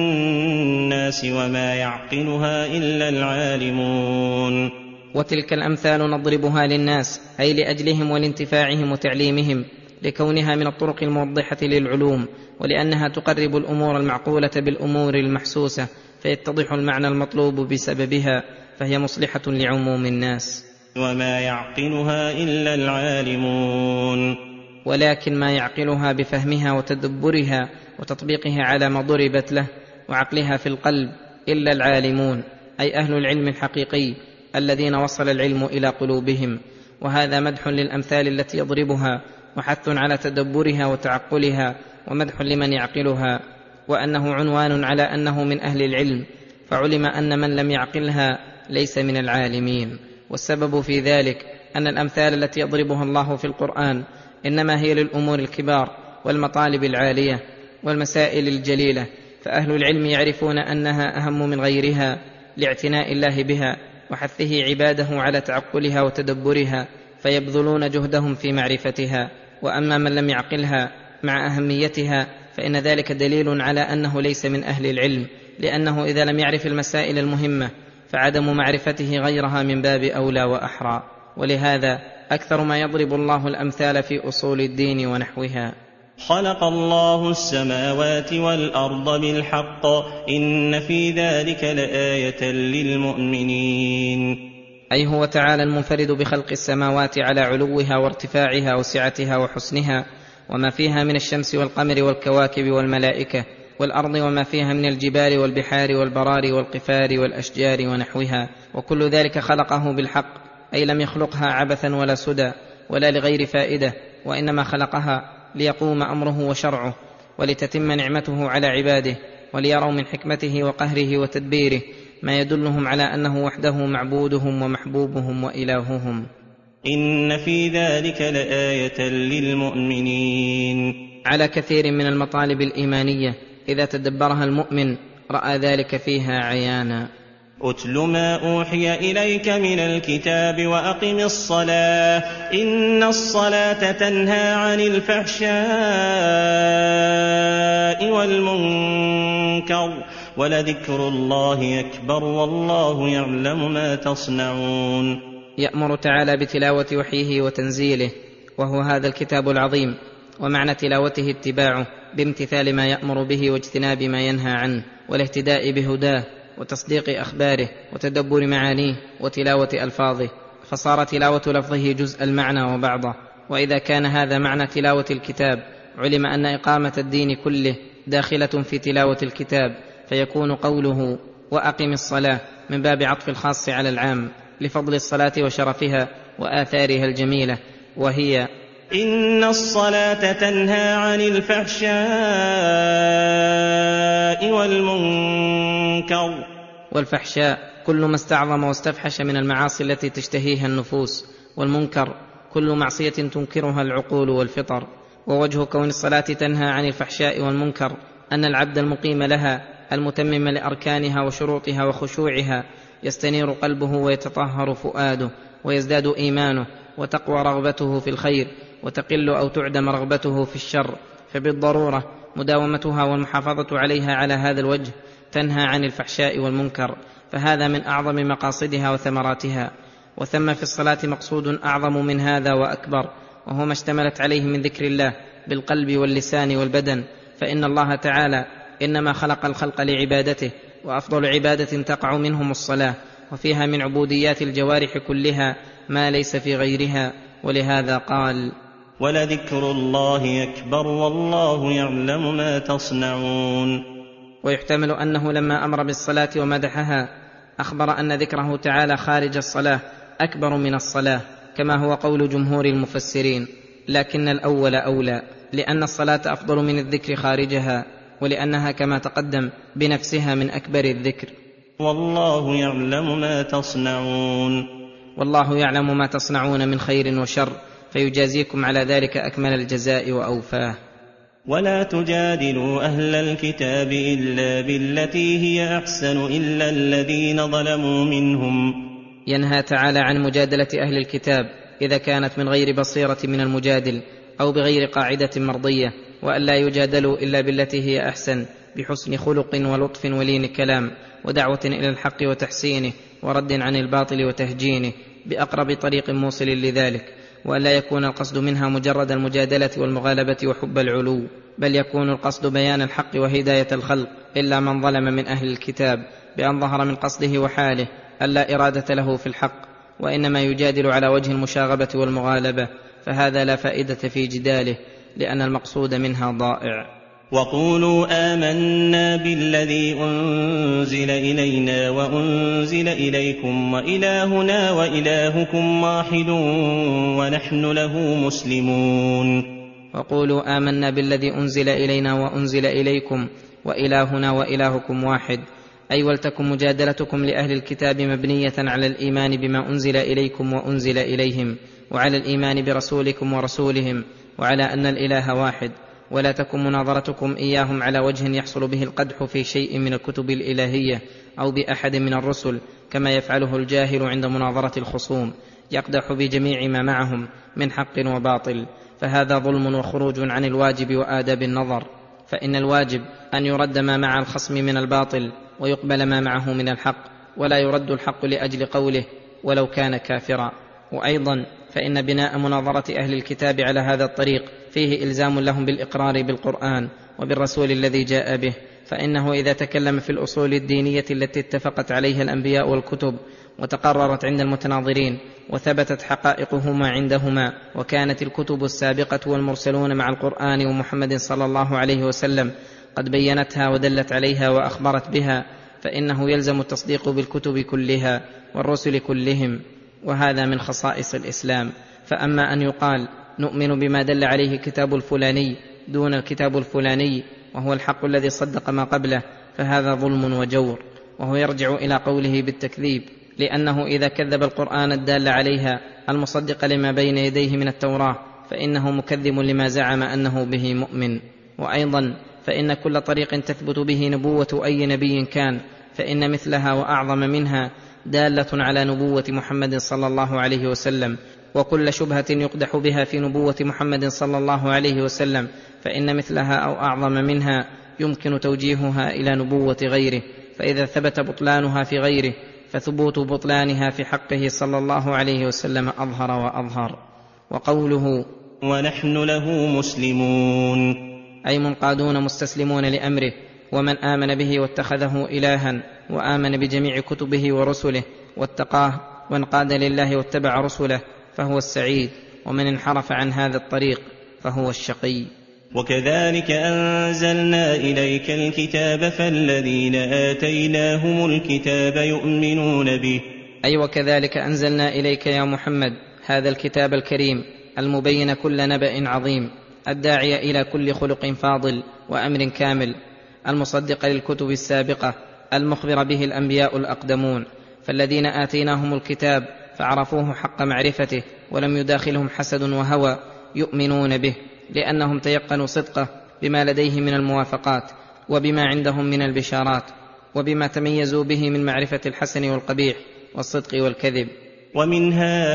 للناس وما يعقلها إلا العالمون. وتلك الأمثال نضربها للناس أي لأجلهم ولانتفاعهم وتعليمهم، لكونها من الطرق الموضحة للعلوم، ولأنها تقرب الأمور المعقولة بالأمور المحسوسة فيتضح المعنى المطلوب بسببها، فهي مصلحة لعموم الناس. وما يعقلها إلا العالمون. ولكن ما يعقلها بفهمها وتدبرها وتطبيقها على ما ضربت له وعقلها في القلب إلا العالمون، أي أهل العلم الحقيقي الذين وصل العلم إلى قلوبهم. وهذا مدح للأمثال التي يضربها، وحث على تدبرها وتعقلها، ومدح لمن يعقلها، وأنه عنوان على أنه من أهل العلم، فعلم أن من لم يعقلها ليس من العالمين. والسبب في ذلك أن الأمثال التي يضربها الله في القرآن إنما هي للأمور الكبار والمطالب العالية والمسائل الجليلة، فأهل العلم يعرفون أنها أهم من غيرها لاعتناء الله بها وحثه عباده على تعقلها وتدبرها، فيبذلون جهدهم في معرفتها. وأما من لم يعقلها مع أهميتها فإن ذلك دليل على أنه ليس من أهل العلم، لأنه إذا لم يعرف المسائل المهمة فعدم معرفته غيرها من باب أولى وأحرى. ولهذا أكثر ما يضرب الله الأمثال في أصول الدين ونحوها. خلق الله السماوات والأرض بالحق إن في ذلك لآية للمؤمنين. أي هو تعالى المنفرد بخلق السماوات على علوها وارتفاعها وسعتها وحسنها وما فيها من الشمس والقمر والكواكب والملائكة، والأرض وما فيها من الجبال والبحار والبرار والقفار والأشجار ونحوها، وكل ذلك خلقه بالحق، أي لم يخلقها عبثا ولا سدى ولا لغير فائدة، وإنما خلقها ليقوم أمره وشرعه ولتتم نعمته على عباده، وليروا من حكمته وقهره وتدبيره ما يدلهم على أنه وحده معبودهم ومحبوبهم وإلههم. إن في ذلك لآية للمؤمنين. على كثير من المطالب الإيمانية إذا تدبرها المؤمن رأى ذلك فيها عيانا. أتل ما أوحي إليك من الكتاب وأقم الصلاة إن الصلاة تنهى عن الفحشاء والمنكر ولذكر الله أكبر والله يعلم ما تصنعون. يأمر تعالى بتلاوة وحيه وتنزيله، وهو هذا الكتاب العظيم، ومعنى تلاوته اتباعه بامتثال ما يأمر به واجتناب ما ينهى عنه، والاهتداء بهداه وتصديق أخباره وتدبر معانيه وتلاوة ألفاظه، فصار تلاوة لفظه جزء المعنى وبعضه. وإذا كان هذا معنى تلاوة الكتاب علم أن إقامة الدين كله داخلة في تلاوة الكتاب، فيكون قوله وأقم الصلاة من باب عطف الخاص على العام لفضل الصلاة وشرفها وآثارها الجميلة، وهي إن الصلاة تنهى عن الفحشاء والمنكر. والفحشاء كل ما استعظم واستفحش من المعاصي التي تشتهيها النفوس، والمنكر كل معصية تنكرها العقول والفطر. ووجه كون الصلاة تنهى عن الفحشاء والمنكر أن العبد المقيم لها المتمم لأركانها وشروطها وخشوعها يستنير قلبه ويتطهر فؤاده ويزداد إيمانه وتقوى رغبته في الخير وتقل أو تعدم رغبته في الشر، فبالضرورة مداومتها والمحافظة عليها على هذا الوجه تنهى عن الفحشاء والمنكر، فهذا من أعظم مقاصدها وثمراتها. وثم في الصلاة مقصود أعظم من هذا وأكبر، وهو ما اشتملت عليه من ذكر الله بالقلب واللسان والبدن، فإن الله تعالى إنما خلق الخلق لعبادته، وأفضل عبادة تقع منهم الصلاة، وفيها من عبوديات الجوارح كلها ما ليس في غيرها. ولهذا قال ولذكر الله أكبر والله يعلم ما تصنعون. ويحتمل أنه لما أمر بالصلاة ومدحها أخبر أن ذكره تعالى خارج الصلاة أكبر من الصلاة، كما هو قول جمهور المفسرين، لكن الأول أولى، لأن الصلاة أفضل من الذكر خارجها، ولأنها كما تقدم بنفسها من أكبر الذكر. والله يعلم ما تصنعون. والله يعلم ما تصنعون من خير وشر، فيجازيكم على ذلك أكمل الجزاء وأوفاه. ولا تجادلوا أهل الكتاب إلا بالتي هي أحسن إلا الذين ظلموا منهم. ينهى تعالى عن مجادلة أهل الكتاب إذا كانت من غير بصيرة من المجادل أو بغير قاعدة مرضية، وأن لا يجادلوا إلا بالتي هي أحسن، بحسن خلق ولطف ولين كلام، ودعوة إلى الحق وتحسينه، ورد عن الباطل وتهجينه، بأقرب طريق موصل لذلك، وأن لا يكون القصد منها مجرد المجادلة والمغالبة وحب العلو، بل يكون القصد بيان الحق وهداية الخلق، إلا من ظلم من أهل الكتاب بأن ظهر من قصده وحاله ألا إرادة له في الحق، وإنما يجادل على وجه المشاغبة والمغالبة، فهذا لا فائدة في جداله، لأن المقصود منها ضائع. وقولوا آمنا بالذي أنزل إلينا وأنزل إليكم وإلهنا وإلهكم واحد ونحن له مسلمون. وقولوا آمنا بالذي أنزل إلينا وأنزل إليكم وإلهنا وإلهكم واحد، أي ولتكن مجادلتكم لأهل الكتاب مبنية على الإيمان بما أنزل إليكم وأنزل إليهم، وعلى الإيمان برسولكم ورسولهم، وعلى أن الإله واحد، ولا تكن مناظرتكم إياهم على وجه يحصل به القدح في شيء من الكتب الإلهية أو بأحد من الرسل، كما يفعله الجاهل عند مناظرة الخصوم، يقدح بجميع ما معهم من حق وباطل، فهذا ظلم وخروج عن الواجب وآداب النظر، فإن الواجب أن يرد ما مع الخصم من الباطل ويقبل ما معه من الحق، ولا يرد الحق لأجل قوله ولو كان كافرا. وأيضا فإن بناء مناظرة أهل الكتاب على هذا الطريق فيه إلزام لهم بالإقرار بالقرآن وبالرسول الذي جاء به، فإنه إذا تكلم في الأصول الدينية التي اتفقت عليها الأنبياء والكتب وتقررت عند المتناظرين وثبتت حقائقهما عندهما، وكانت الكتب السابقة والمرسلون مع القرآن ومحمد صلى الله عليه وسلم قد بينتها ودلت عليها وأخبرت بها، فإنه يلزم التصديق بالكتب كلها والرسل كلهم، وهذا من خصائص الإسلام. فأما أن يقال نؤمن بما دل عليه الكتاب الفلاني دون الكتاب الفلاني وهو الحق الذي صدق ما قبله، فهذا ظلم وجور، وهو يرجع إلى قوله بالتكذيب، لأنه إذا كذب القرآن الدال عليها المصدق لما بين يديه من التوراة فإنه مكذب لما زعم أنه به مؤمن. وأيضا فإن كل طريق تثبت به نبوة أي نبي كان فإن مثلها وأعظم منها دالة على نبوة محمد صلى الله عليه وسلم، وكل شبهة يقدح بها في نبوة محمد صلى الله عليه وسلم فإن مثلها أو أعظم منها يمكن توجيهها إلى نبوة غيره، فإذا ثبت بطلانها في غيره فثبوت بطلانها في حقه صلى الله عليه وسلم أظهر وأظهر. وقوله ونحن له مسلمون، أي منقادون مستسلمون لأمره، ومن آمن به واتخذه إلها وآمن بجميع كتبه ورسله واتقاه وانقاد لله واتبع رسله فهو السعيد، ومن انحرف عن هذا الطريق فهو الشقي. وكذلك أنزلنا إليك الكتاب فالذين آتيناهم الكتاب يؤمنون به، أي وكذلك أنزلنا إليك يا محمد هذا الكتاب الكريم المبين كل نبأ عظيم، الداعي إلى كل خلق فاضل وأمر كامل، المصدق للكتب السابقة المخبر به الأنبياء الأقدمون، فالذين آتيناهم الكتاب فعرفوه حق معرفته ولم يداخلهم حسد وهوى يؤمنون به، لأنهم تيقنوا صدقه بما لديه من الموافقات وبما عندهم من البشارات وبما تميزوا به من معرفة الحسن والقبيح والصدق والكذب. ومن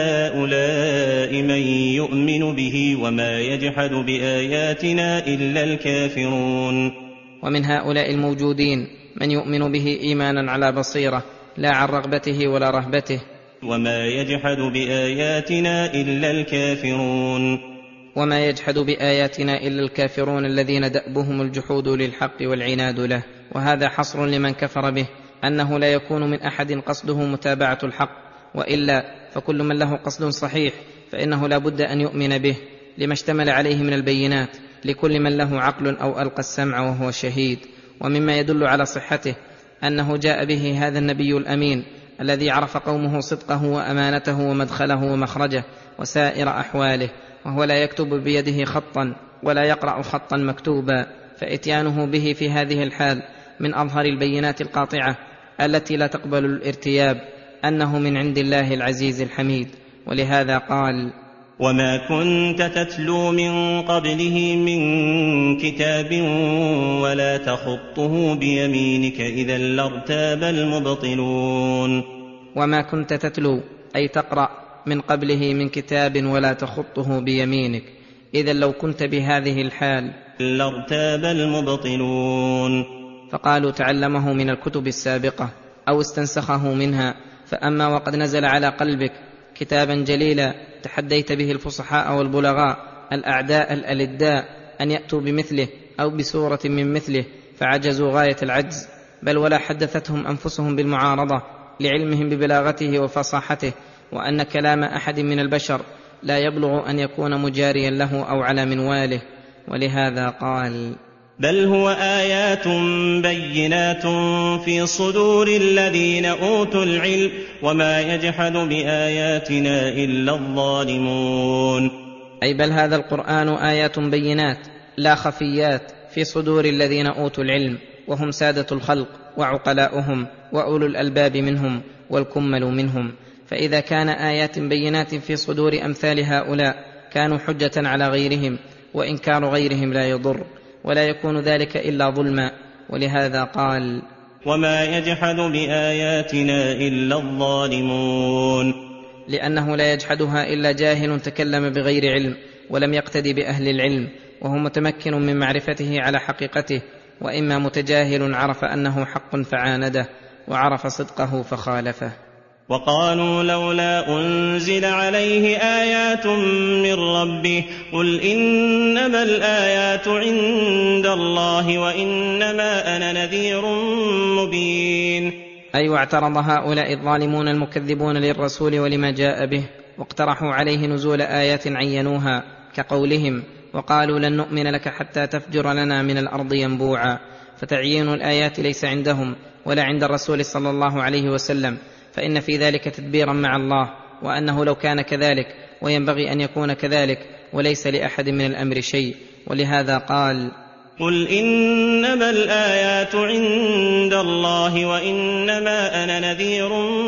هؤلاء من يؤمن به وما يجحد بآياتنا إلا الكافرون، ومن هؤلاء الموجودين من يؤمن به إيمانا على بصيرة لا عن رغبته ولا رهبته، وما يجحد بآياتنا إلا الكافرون، وما يجحد بآياتنا إلا الكافرون الذين دأبهم الجحود للحق والعناد له. وهذا حصر لمن كفر به، أنه لا يكون من أحد قصده متابعة الحق، وإلا فكل من له قصد صحيح فإنه لا بد أن يؤمن به لما اشتمل عليه من البينات لكل من له عقل أو ألقى السمع وهو شهيد. ومما يدل على صحته أنه جاء به هذا النبي الأمين الذي عرف قومه صدقه وأمانته ومدخله ومخرجه وسائر أحواله، وهو لا يكتب بيده خطا ولا يقرأ خطا مكتوبا، فإتيانه به في هذه الحال من أظهر البينات القاطعة التي لا تقبل الارتياب أنه من عند الله العزيز الحميد. ولهذا قال وما كنت تتلو من قبله من كتاب ولا تخطه بيمينك إذا لارتاب المبطلون. وما كنت تتلو أي تقرأ من قبله من كتاب ولا تخطه بيمينك، إذا لو كنت بهذه الحال لارتاب المبطلون. فقالوا تعلمه من الكتب السابقة أو استنسخه منها، فأما وقد نزل على قلبك كتابا جليلا تحديت به الفصحاء والبلغاء الأعداء الألداء أن يأتوا بمثله أو بسورة من مثله، فعجزوا غاية العجز، بل ولا حدثتهم أنفسهم بالمعارضة لعلمهم ببلاغته وفصاحته، وأن كلام أحد من البشر لا يبلغ أن يكون مجاريا له أو على منواله. ولهذا قال: بل هو آيات بينات في صدور الذين أوتوا العلم وما يجحد بآياتنا إلا الظالمون. أي بل هذا القرآن آيات بينات لا خفيات في صدور الذين أوتوا العلم، وهم سادة الخلق وعقلاؤهم وأولو الألباب منهم والكمل منهم. فإذا كان آيات بينات في صدور أمثال هؤلاء كانوا حجة على غيرهم، وإنكار غيرهم لا يضر، ولا يكون ذلك إلا ظلما. ولهذا قال: وما يجحد بآياتنا إلا الظالمون. لأنه لا يجحدها إلا جاهل تكلم بغير علم ولم يقتدي بأهل العلم، وهو متمكن من معرفته على حقيقته، وإما متجاهل عرف أنه حق فعانده، وعرف صدقه فخالفه. وقالوا لولا أنزل عليه آيات من ربه قل إنما الآيات عند الله وإنما أنا نذير مبين. أي واعترض هؤلاء الظالمون المكذبون للرسول ولما جاء به، واقترحوا عليه نزول آيات عينوها كقولهم: وقالوا لن نؤمن لك حتى تفجر لنا من الأرض ينبوعا. فتعيين الآيات ليس عندهم ولا عند الرسول صلى الله عليه وسلم، فإن في ذلك تدبيرا مع الله، وأنه لو كان كذلك وينبغي أن يكون كذلك، وليس لأحد من الأمر شيء. ولهذا قال: قل إنما الآيات عند الله وإنما أنا نذير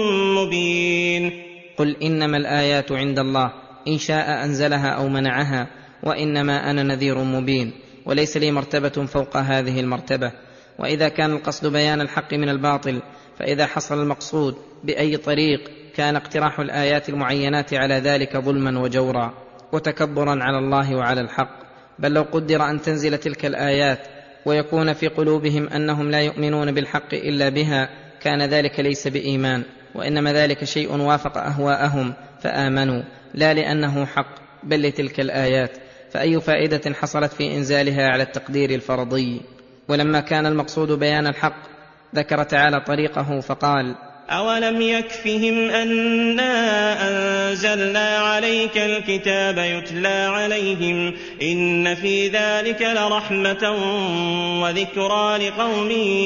مبين. قل إنما الآيات عند الله، إن شاء أنزلها أو منعها، وإنما أنا نذير مبين، وليس لي مرتبة فوق هذه المرتبة. وإذا كان القصد بيان الحق من الباطل، فإذا حصل المقصود بأي طريق كان اقتراح الآيات المعينات على ذلك ظلما وجورا وتكبرا على الله وعلى الحق. بل لو قدر أن تنزل تلك الآيات ويكون في قلوبهم أنهم لا يؤمنون بالحق إلا بها، كان ذلك ليس بإيمان، وإنما ذلك شيء وافق أهواءهم فآمنوا، لا لأنه حق بل لتلك الآيات. فأي فائدة حصلت في إنزالها على التقدير الفرضي؟ ولما كان المقصود بيان الحق ذكر تعالى طريقه فقال: أولم يكفهم أنا أنزلنا عليك الكتاب يتلى عليهم إن في ذلك لرحمة وذكرى لقوم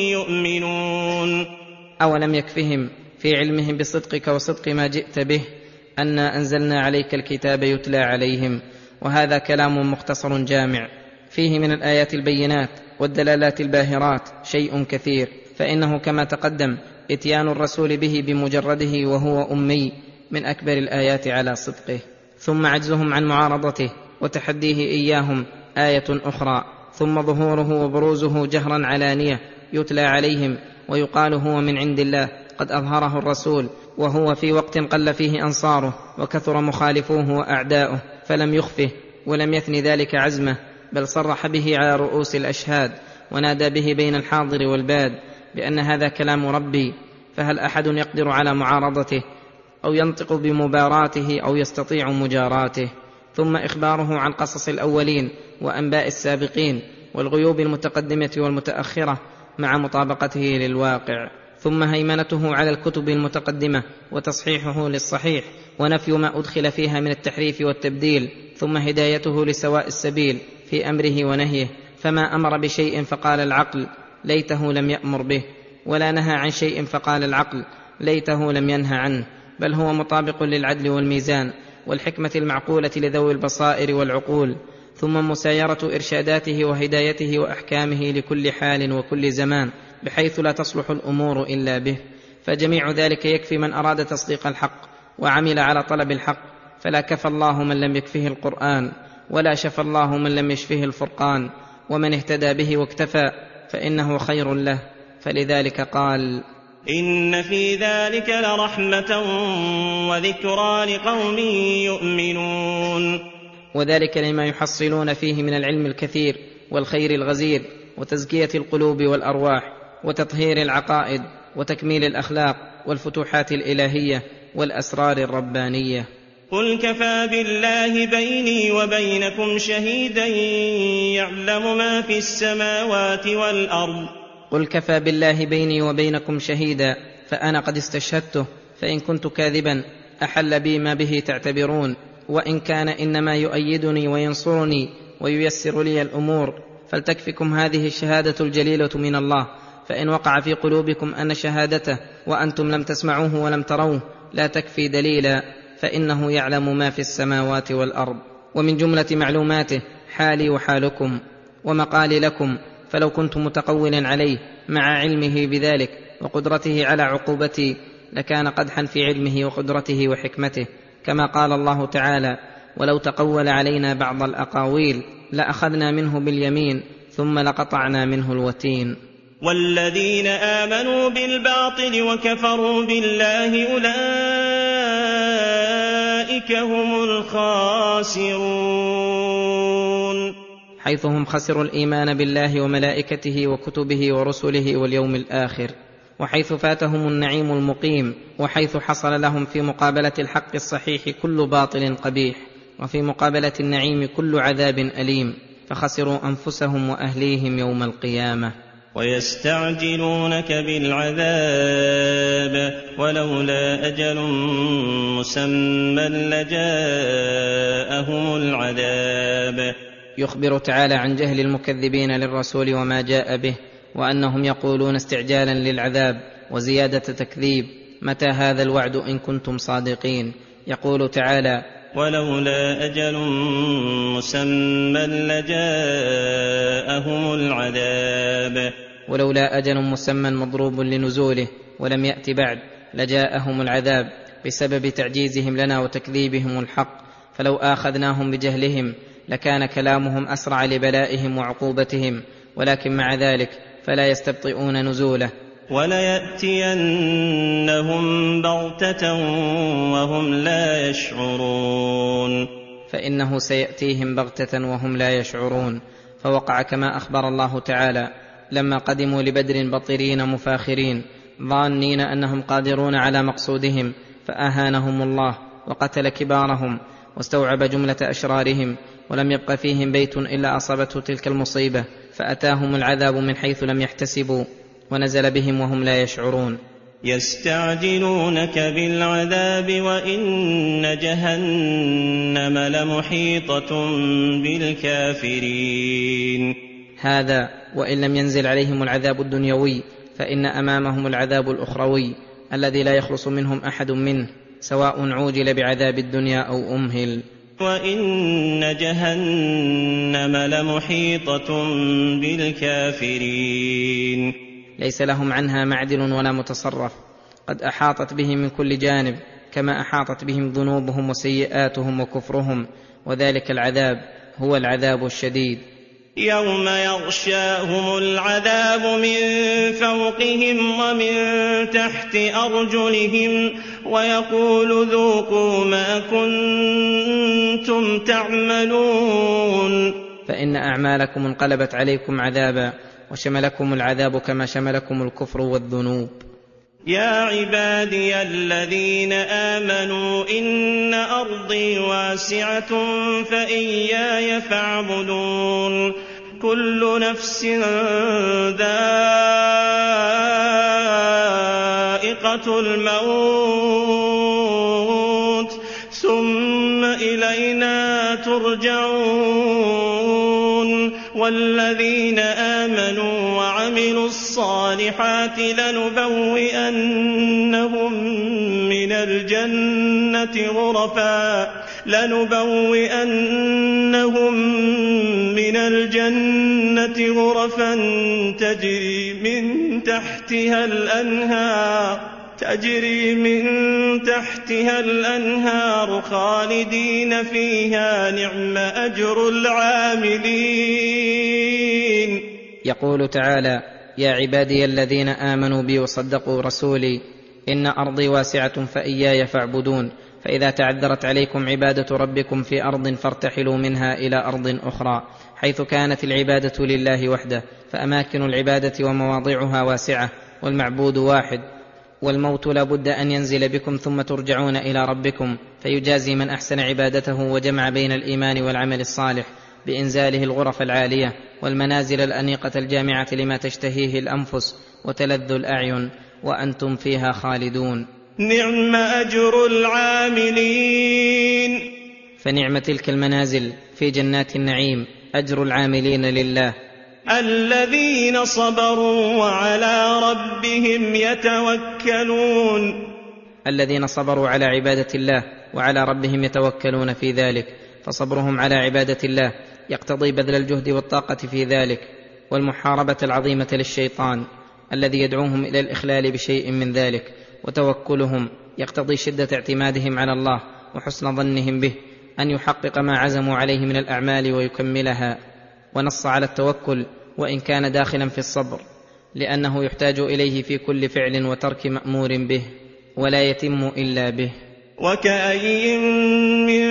يؤمنون. أولم يكفهم في علمهم بصدقك وصدق ما جئت به أنا أنزلنا عليك الكتاب يتلى عليهم. وهذا كلام مختصر جامع فيه من الآيات البينات والدلالات الباهرات شيء كثير، فإنه كما تقدم إتيان الرسول به بمجرده وهو أمي من أكبر الآيات على صدقه، ثم عجزهم عن معارضته وتحديه إياهم آية أخرى، ثم ظهوره وبروزه جهرا علانية يتلى عليهم ويقال هو من عند الله قد أظهره الرسول، وهو في وقت قل فيه أنصاره وكثر مخالفوه وأعداؤه، فلم يخفه ولم يثن ذلك عزمه، بل صرح به على رؤوس الأشهاد ونادى به بين الحاضر والباد بأن هذا كلام ربي، فهل أحد يقدر على معارضته أو ينطق بمباراته أو يستطيع مجاراته؟ ثم إخباره عن قصص الأولين وأنباء السابقين والغيوب المتقدمة والمتأخرة مع مطابقته للواقع، ثم هيمنته على الكتب المتقدمة وتصحيحه للصحيح ونفي ما أدخل فيها من التحريف والتبديل، ثم هدايته لسواء السبيل في أمره ونهيه، فما أمر بشيء فقال العقل ليته لم يأمر به، ولا نهى عن شيء فقال العقل ليته لم ينهى عنه، بل هو مطابق للعدل والميزان والحكمة المعقولة لذوي البصائر والعقول. ثم مسايرة إرشاداته وهدايته وأحكامه لكل حال وكل زمان، بحيث لا تصلح الأمور إلا به. فجميع ذلك يكفي من أراد تصديق الحق وعمل على طلب الحق، فلا كفى الله من لم يكفه القرآن، ولا شفى الله من لم يشفه الفرقان، ومن اهتدى به واكتفى فإنه خير له. فلذلك قال: إن في ذلك لرحمة وذكرى لقوم يؤمنون. وذلك لما يحصلون فيه من العلم الكثير والخير الغزير، وتزكية القلوب والأرواح، وتطهير العقائد، وتكميل الأخلاق، والفتوحات الإلهية، والأسرار الربانية. قل كفى بالله بيني وبينكم شهيدا يعلم ما في السماوات والأرض. قل كفى بالله بيني وبينكم شهيدا، فأنا قد استشهدته، فإن كنت كاذبا أحل بي ما به تعتبرون، وإن كان إنما يؤيدني وينصرني وييسر لي الأمور، فلتكفكم هذه الشهادة الجليلة من الله. فإن وقع في قلوبكم أن شهادته وأنتم لم تسمعوه ولم تروه لا تكفي دليلا، فإنه يعلم ما في السماوات والأرض. ومن جملة معلوماته حالي وحالكم ومقالي لكم، فلو كنت متقولا عليه مع علمه بذلك وقدرته على عقوبتي لكان قدحا في علمه وقدرته وحكمته، كما قال الله تعالى: ولو تقول علينا بعض الأقاويل لأخذنا منه باليمين ثم لقطعنا منه الوتين. والذين آمنوا بالباطل وكفروا بالله أولئك هم الخاسرون، حيث هم خسروا الإيمان بالله وملائكته وكتبه ورسله واليوم الآخر، وحيث فاتهم النعيم المقيم، وحيث حصل لهم في مقابلة الحق الصحيح كل باطل قبيح، وفي مقابلة النعيم كل عذاب أليم، فخسروا أنفسهم وأهليهم يوم القيامة. ويستعجلونك بالعذاب ولولا أجل مسمى لجاءهم العذاب. يخبر تعالى عن جهل المكذبين للرسول وما جاء به، وأنهم يقولون استعجالا للعذاب وزيادة تكذيب: متى هذا الوعد إن كنتم صادقين؟ يقول تعالى: ولولا أجل مسمى لجاءهم العذاب. ولولا أجل مسمى مضروب لنزوله ولم يأت بعد لجاءهم العذاب بسبب تعجيزهم لنا وتكذيبهم الحق، فلو آخذناهم بجهلهم لكان كلامهم أسرع لبلائهم وعقوبتهم، ولكن مع ذلك فلا يستبطئون نزوله. وليأتينهم بغتة وهم لا يشعرون، فإنه سيأتيهم بغتة وهم لا يشعرون. فوقع كما أخبر الله تعالى لما قدموا لبدر بطرين مفاخرين ظانين أنهم قادرون على مقصودهم، فأهانهم الله وقتل كبارهم واستوعب جملة أشرارهم، ولم يبق فيهم بيت إلا أصابته تلك المصيبة، فأتاهم العذاب من حيث لم يحتسبوا ونزل بهم وهم لا يشعرون. يستعجلونك بالعذاب وإن جهنم لمحيطة بالكافرين. هذا وإن لم ينزل عليهم العذاب الدنيوي، فإن أمامهم العذاب الأخروي الذي لا يخلص منهم أحد منه، سواء عوجل بعذاب الدنيا أو أمهل. وإن جهنم لمحيطة بالكافرين، ليس لهم عنها معدل ولا متصرف، قد أحاطت بهم من كل جانب، كما أحاطت بهم ذنوبهم وسيئاتهم وكفرهم، وذلك العذاب هو العذاب الشديد. يوم يغشاهم العذاب من فوقهم ومن تحت أرجلهم ويقول ذوقوا ما كنتم تعملون. فإن أعمالكم انقلبت عليكم عذابا، وشملكم العذاب كما شملكم الكفر والذنوب. يا عبادي الذين آمنوا إن أرضي واسعة فإياي فاعبدون. كل نفس ذائقة الموت ثم إلينا ترجعون. والذين آمنوا وعملوا الصالحات لنبوئنهم من الجنة غرفا تجري من تحتها الأنهار خالدين فيها، نعم أجر العاملين. يقول تعالى: يا عبادي الذين آمنوا بي وصدقوا رسولي إن أرضي واسعة فإياي فاعبدون. فإذا تعذرت عليكم عبادة ربكم في أرض فارتحلوا منها إلى أرض أخرى، حيث كانت العبادة لله وحده، فأماكن العبادة ومواضعها واسعة، والمعبود واحد. والموت لا بد أن ينزل بكم ثم ترجعون إلى ربكم فيجازي من أحسن عبادته وجمع بين الإيمان والعمل الصالح بإنزاله الغرف العالية والمنازل الأنيقة الجامعة لما تشتهيه الأنفس وتلذ الأعين، وأنتم فيها خالدون. نعم أجر العاملين. فنعم تلك المنازل في جنات النعيم أجر العاملين لله، الذين صبروا وعلى ربهم يتوكلون. الذين صبروا على عبادة الله وعلى ربهم يتوكلون في ذلك، فصبرهم على عبادة الله يقتضي بذل الجهد والطاقة في ذلك، والمحاربة العظيمة للشيطان الذي يدعوهم إلى الإخلال بشيء من ذلك، وتوكلهم يقتضي شدة اعتمادهم على الله وحسن ظنهم به أن يحقق ما عزموا عليه من الأعمال ويكملها. ونص على التوكل وإن كان داخلا في الصبر، لأنه يحتاج إليه في كل فعل وترك مأمور به، ولا يتم إلا به. وكأي من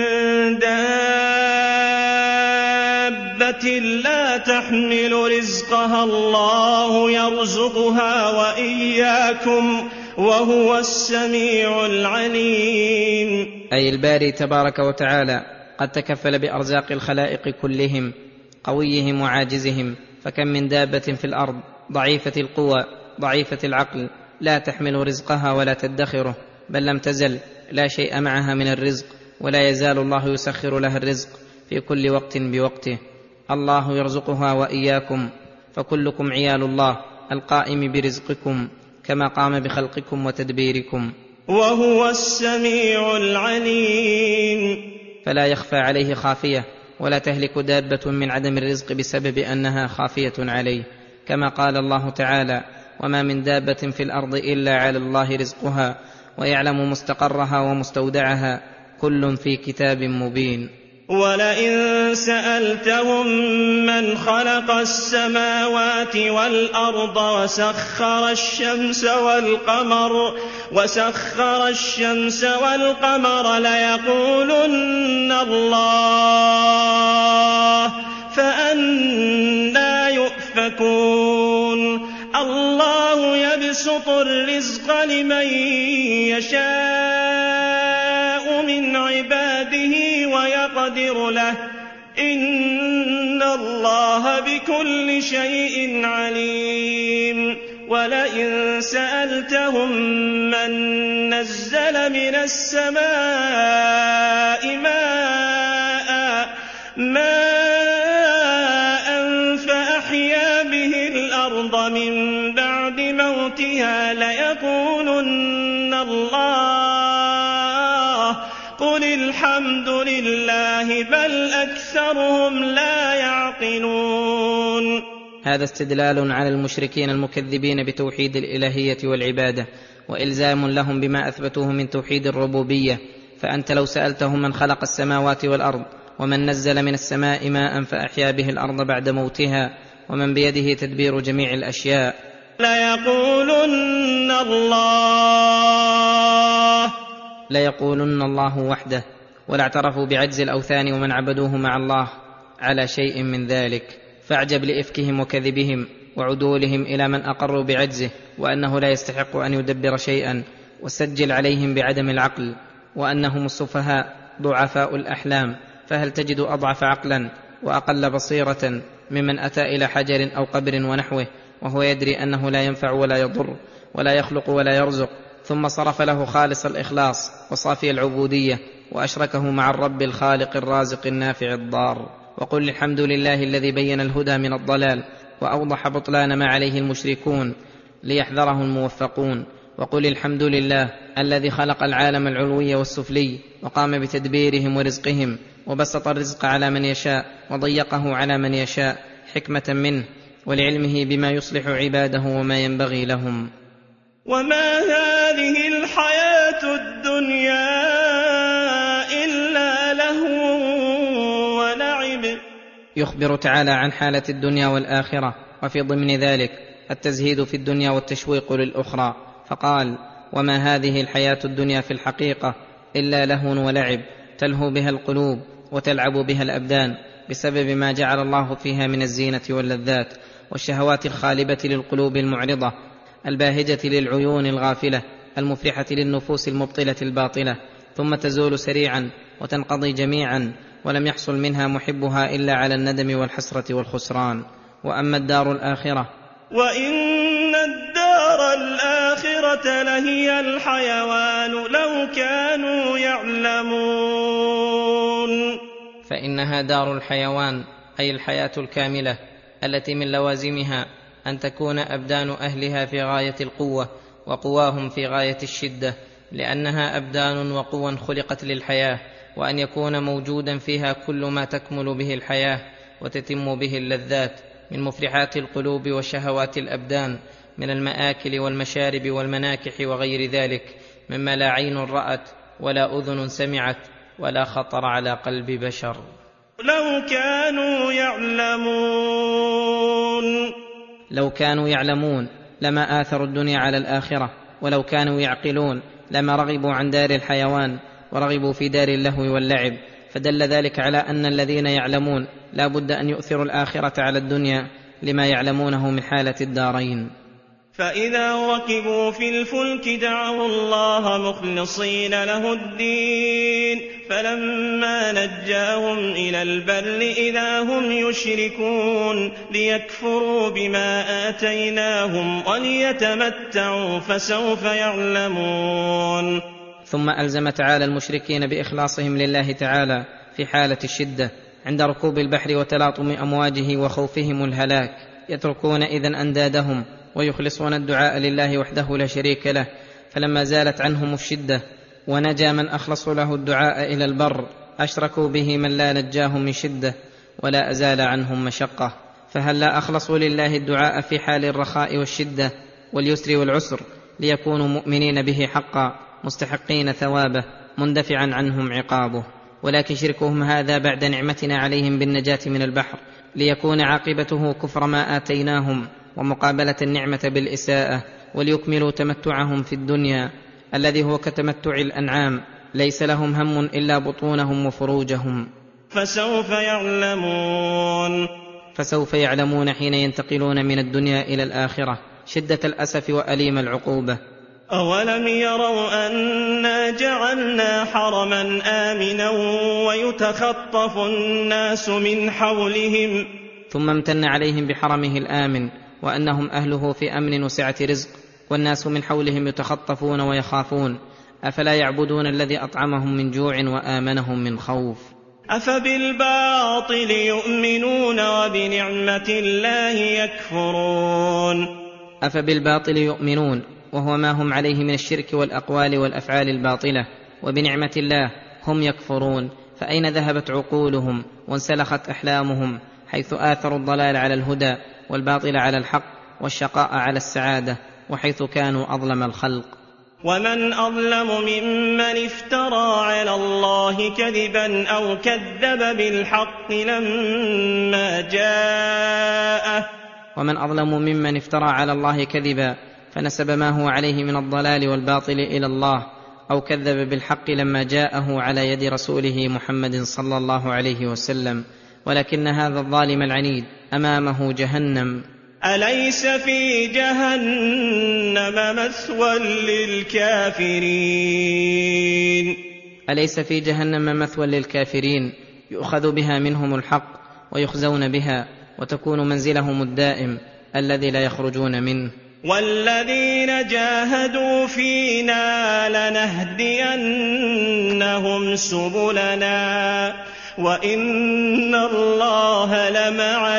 دابة لا تحمل رزقها الله يرزقها وإياكم وهو السميع العليم. أي الباري تبارك وتعالى قد تكفل بأرزاق الخلائق كلهم، قويهم وعاجزهم، فكم من دابة في الأرض ضعيفة القوى ضعيفة العقل لا تحمل رزقها ولا تدخره، بل لم تزل لا شيء معها من الرزق، ولا يزال الله يسخر لها الرزق في كل وقت بوقته. الله يرزقها وإياكم، فكلكم عيال الله القائم برزقكم كما قام بخلقكم وتدبيركم، وهو السميع العليم. فلا يخفى عليه خافية، ولا تهلك دابة من عدم الرزق بسبب أنها خافية عليه، كما قال الله تعالى: وما من دابة في الأرض إلا على الله رزقها ويعلم مستقرها ومستودعها كل في كتاب مبين. ولئن سألتهم من خلق السماوات والأرض وسخر الشمس والقمر ليقولن الله، فأنى يؤفكون. الله يبسط الرزق لمن يشاء من عباده ويقدر له، إن الله بكل شيء عليم. ولئن سألتهم من نزل من السماء ماء فأحيا به الأرض من بعد موتها ليقولن الله، قل الحمد لله بل أكثرهم لا يعقلون. هذا استدلال على المشركين المكذبين بتوحيد الإلهية والعبادة، وإلزام لهم بما أثبتوه من توحيد الربوبية. فأنت لو سألتهم من خلق السماوات والأرض، ومن نزل من السماء ماء فأحيا به الأرض بعد موتها، ومن بيده تدبير جميع الأشياء، ليقولن الله وحده، ولا اعترفوا بعجز الأوثان ومن عبدوه مع الله على شيء من ذلك. فاعجب لإفكهم وكذبهم وعدولهم إلى من أقروا بعجزه وأنه لا يستحق أن يدبر شيئا، وسجل عليهم بعدم العقل وأنهم السفهاء ضعفاء الأحلام. فهل تجد أضعف عقلا وأقل بصيرة ممن أتى إلى حجر أو قبر ونحوه وهو يدري أنه لا ينفع ولا يضر ولا يخلق ولا يرزق، ثم صرف له خالص الإخلاص وصافي العبودية وأشركه مع الرب الخالق الرازق النافع الضار؟ وقل الحمد لله الذي بين الهدى من الضلال وأوضح بطلان ما عليه المشركون ليحذره الموفقون. وقل الحمد لله الذي خلق العالم العلوي والسفلي وقام بتدبيرهم ورزقهم، وبسط الرزق على من يشاء وضيقه على من يشاء حكمة منه ولعلمه بما يصلح عباده وما ينبغي لهم. وما هذه الحياة الدنيا إلا لهو ولعب. يخبر تعالى عن حالة الدنيا والآخرة، وفي ضمن ذلك التزهيد في الدنيا والتشويق للأخرى، فقال: وما هذه الحياة الدنيا في الحقيقة إلا لهو ولعب تلهو بها القلوب وتلعب بها الأبدان، بسبب ما جعل الله فيها من الزينة واللذات والشهوات الخالبة للقلوب المعرضة الباهجة للعيون الغافلة المفرحة للنفوس المبطلة الباطلة، ثم تزول سريعا وتنقضي جميعا، ولم يحصل منها محبها إلا على الندم والحسرة والخسران. وأما الدار الآخرة، وإن الدار الآخرة لهي الحيوان لو كانوا يعلمون، فإنها دار الحيوان، أي الحياة الكاملة التي من لوازمها أن تكون أبدان أهلها في غاية القوة وقواهم في غاية الشدة، لأنها أبدان وقوى خلقت للحياة، وأن يكون موجودا فيها كل ما تكمل به الحياة وتتم به اللذات من مفرحات القلوب وشهوات الأبدان، من المآكل والمشارب والمناكح وغير ذلك، مما لا عين رأت ولا أذن سمعت ولا خطر على قلب بشر. لو كانوا يعلمون لما آثروا الدنيا على الآخرة، ولو كانوا يعقلون لما رغبوا عن دار الحيوان ورغبوا في دار اللهو واللعب، فدل ذلك على أن الذين يعلمون لا بد أن يؤثروا الآخرة على الدنيا لما يعلمونه من حالة الدارين. فإذا ركبوا في الفلك دعوا الله مخلصين له الدين، فلما نجاهم إلى البر إذا هم يشركون ليكفروا بما آتيناهم وليتمتعوا فسوف يعلمون. ثم ألزم تعالى المشركين بإخلاصهم لله تعالى في حالة الشدة عند ركوب البحر وتلاطم أمواجه وخوفهم الهلاك، يتركون إذن أندادهم ويخلصون الدعاء لله وحده لا شريك له. فلما زالت عنهم الشدة ونجا من أخلصوا له الدعاء إلى البر، أشركوا به من لا نجاهم من شدة ولا أزال عنهم مشقة. فهل لا أخلصوا لله الدعاء في حال الرخاء والشدة واليسر والعسر ليكونوا مؤمنين به حقا مستحقين ثوابه مندفعا عنهم عقابه؟ ولكن شركهم هذا بعد نعمتنا عليهم بالنجاة من البحر ليكون عاقبته كفر ما آتيناهم ومقابلة النعمة بالإساءة، وليكملوا تمتعهم في الدنيا الذي هو كتمتع الأنعام، ليس لهم هم إلا بطونهم وفروجهم. فسوف يعلمون حين ينتقلون من الدنيا إلى الآخرة شدة الأسف وأليم العقوبة. أولم يروا أنا جعلنا حرما آمنا ويتخطف الناس من حولهم. ثم امتن عليهم بحرمه الآمن وأنهم أهله في أمن وسعة رزق، والناس من حولهم يتخطفون ويخافون. أفلا يعبدون الذي أطعمهم من جوع وآمنهم من خوف؟ أفبالباطل يؤمنون وبنعمة الله يكفرون. أفبالباطل يؤمنون وهو ما هم عليه من الشرك والأقوال والأفعال الباطلة، وبنعمة الله هم يكفرون. فأين ذهبت عقولهم وانسلخت أحلامهم حيث آثروا الضلال على الهدى والباطل على الحق والشقاء على السعادة، وحيث كانوا أظلم الخلق. ومن أظلم ممن افترى على الله كذبا أو كذب بالحق لما جاءه. ومن أظلم ممن افترى على الله كذبا فنسب ما هو عليه من الضلال والباطل إلى الله، أو كذب بالحق لما جاءه على يد رسوله محمد صلى الله عليه وسلم. ولكن هذا الظالم العنيد أمامه جهنم. أليس في جهنم مثوى للكافرين؟ أليس في جهنم مثوى للكافرين يؤخذ بها منهم الحق ويخزون بها، وتكون منزلهم الدائم الذي لا يخرجون منه. والذين جاهدوا فينا لنهدينهم سبلنا وإن الله لمع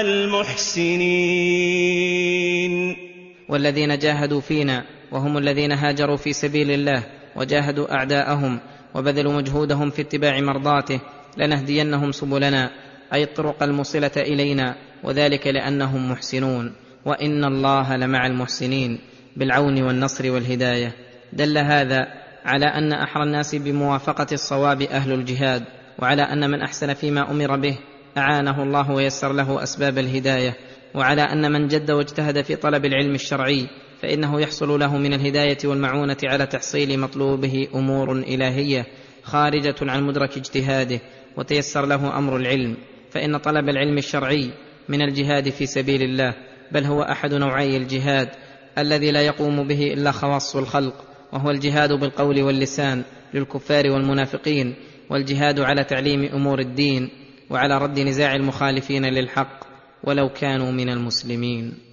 المحسنين. والذين جاهدوا فينا وهم الذين هاجروا في سبيل الله وجاهدوا أعداءهم وبذلوا مجهودهم في اتباع مرضاته لنهدينهم سبلنا، أي الطرق الموصلة إلينا، وذلك لأنهم محسنون. وإن الله لمع المحسنين بالعون والنصر والهداية. دل هذا على أن أحرى الناس بموافقة الصواب أهل الجهاد، وعلى أن من أحسن فيما أمر به أعانه الله ويسر له أسباب الهداية، وعلى أن من جد واجتهد في طلب العلم الشرعي فإنه يحصل له من الهداية والمعونة على تحصيل مطلوبه أمور إلهية خارجة عن مدرك اجتهاده، وتيسر له أمر العلم، فإن طلب العلم الشرعي من الجهاد في سبيل الله، بل هو أحد نوعي الجهاد الذي لا يقوم به إلا خواص الخلق، وهو الجهاد بالقول واللسان للكفار والمنافقين، والجهاد على تعليم أمور الدين، وعلى رد نزاع المخالفين للحق ولو كانوا من المسلمين.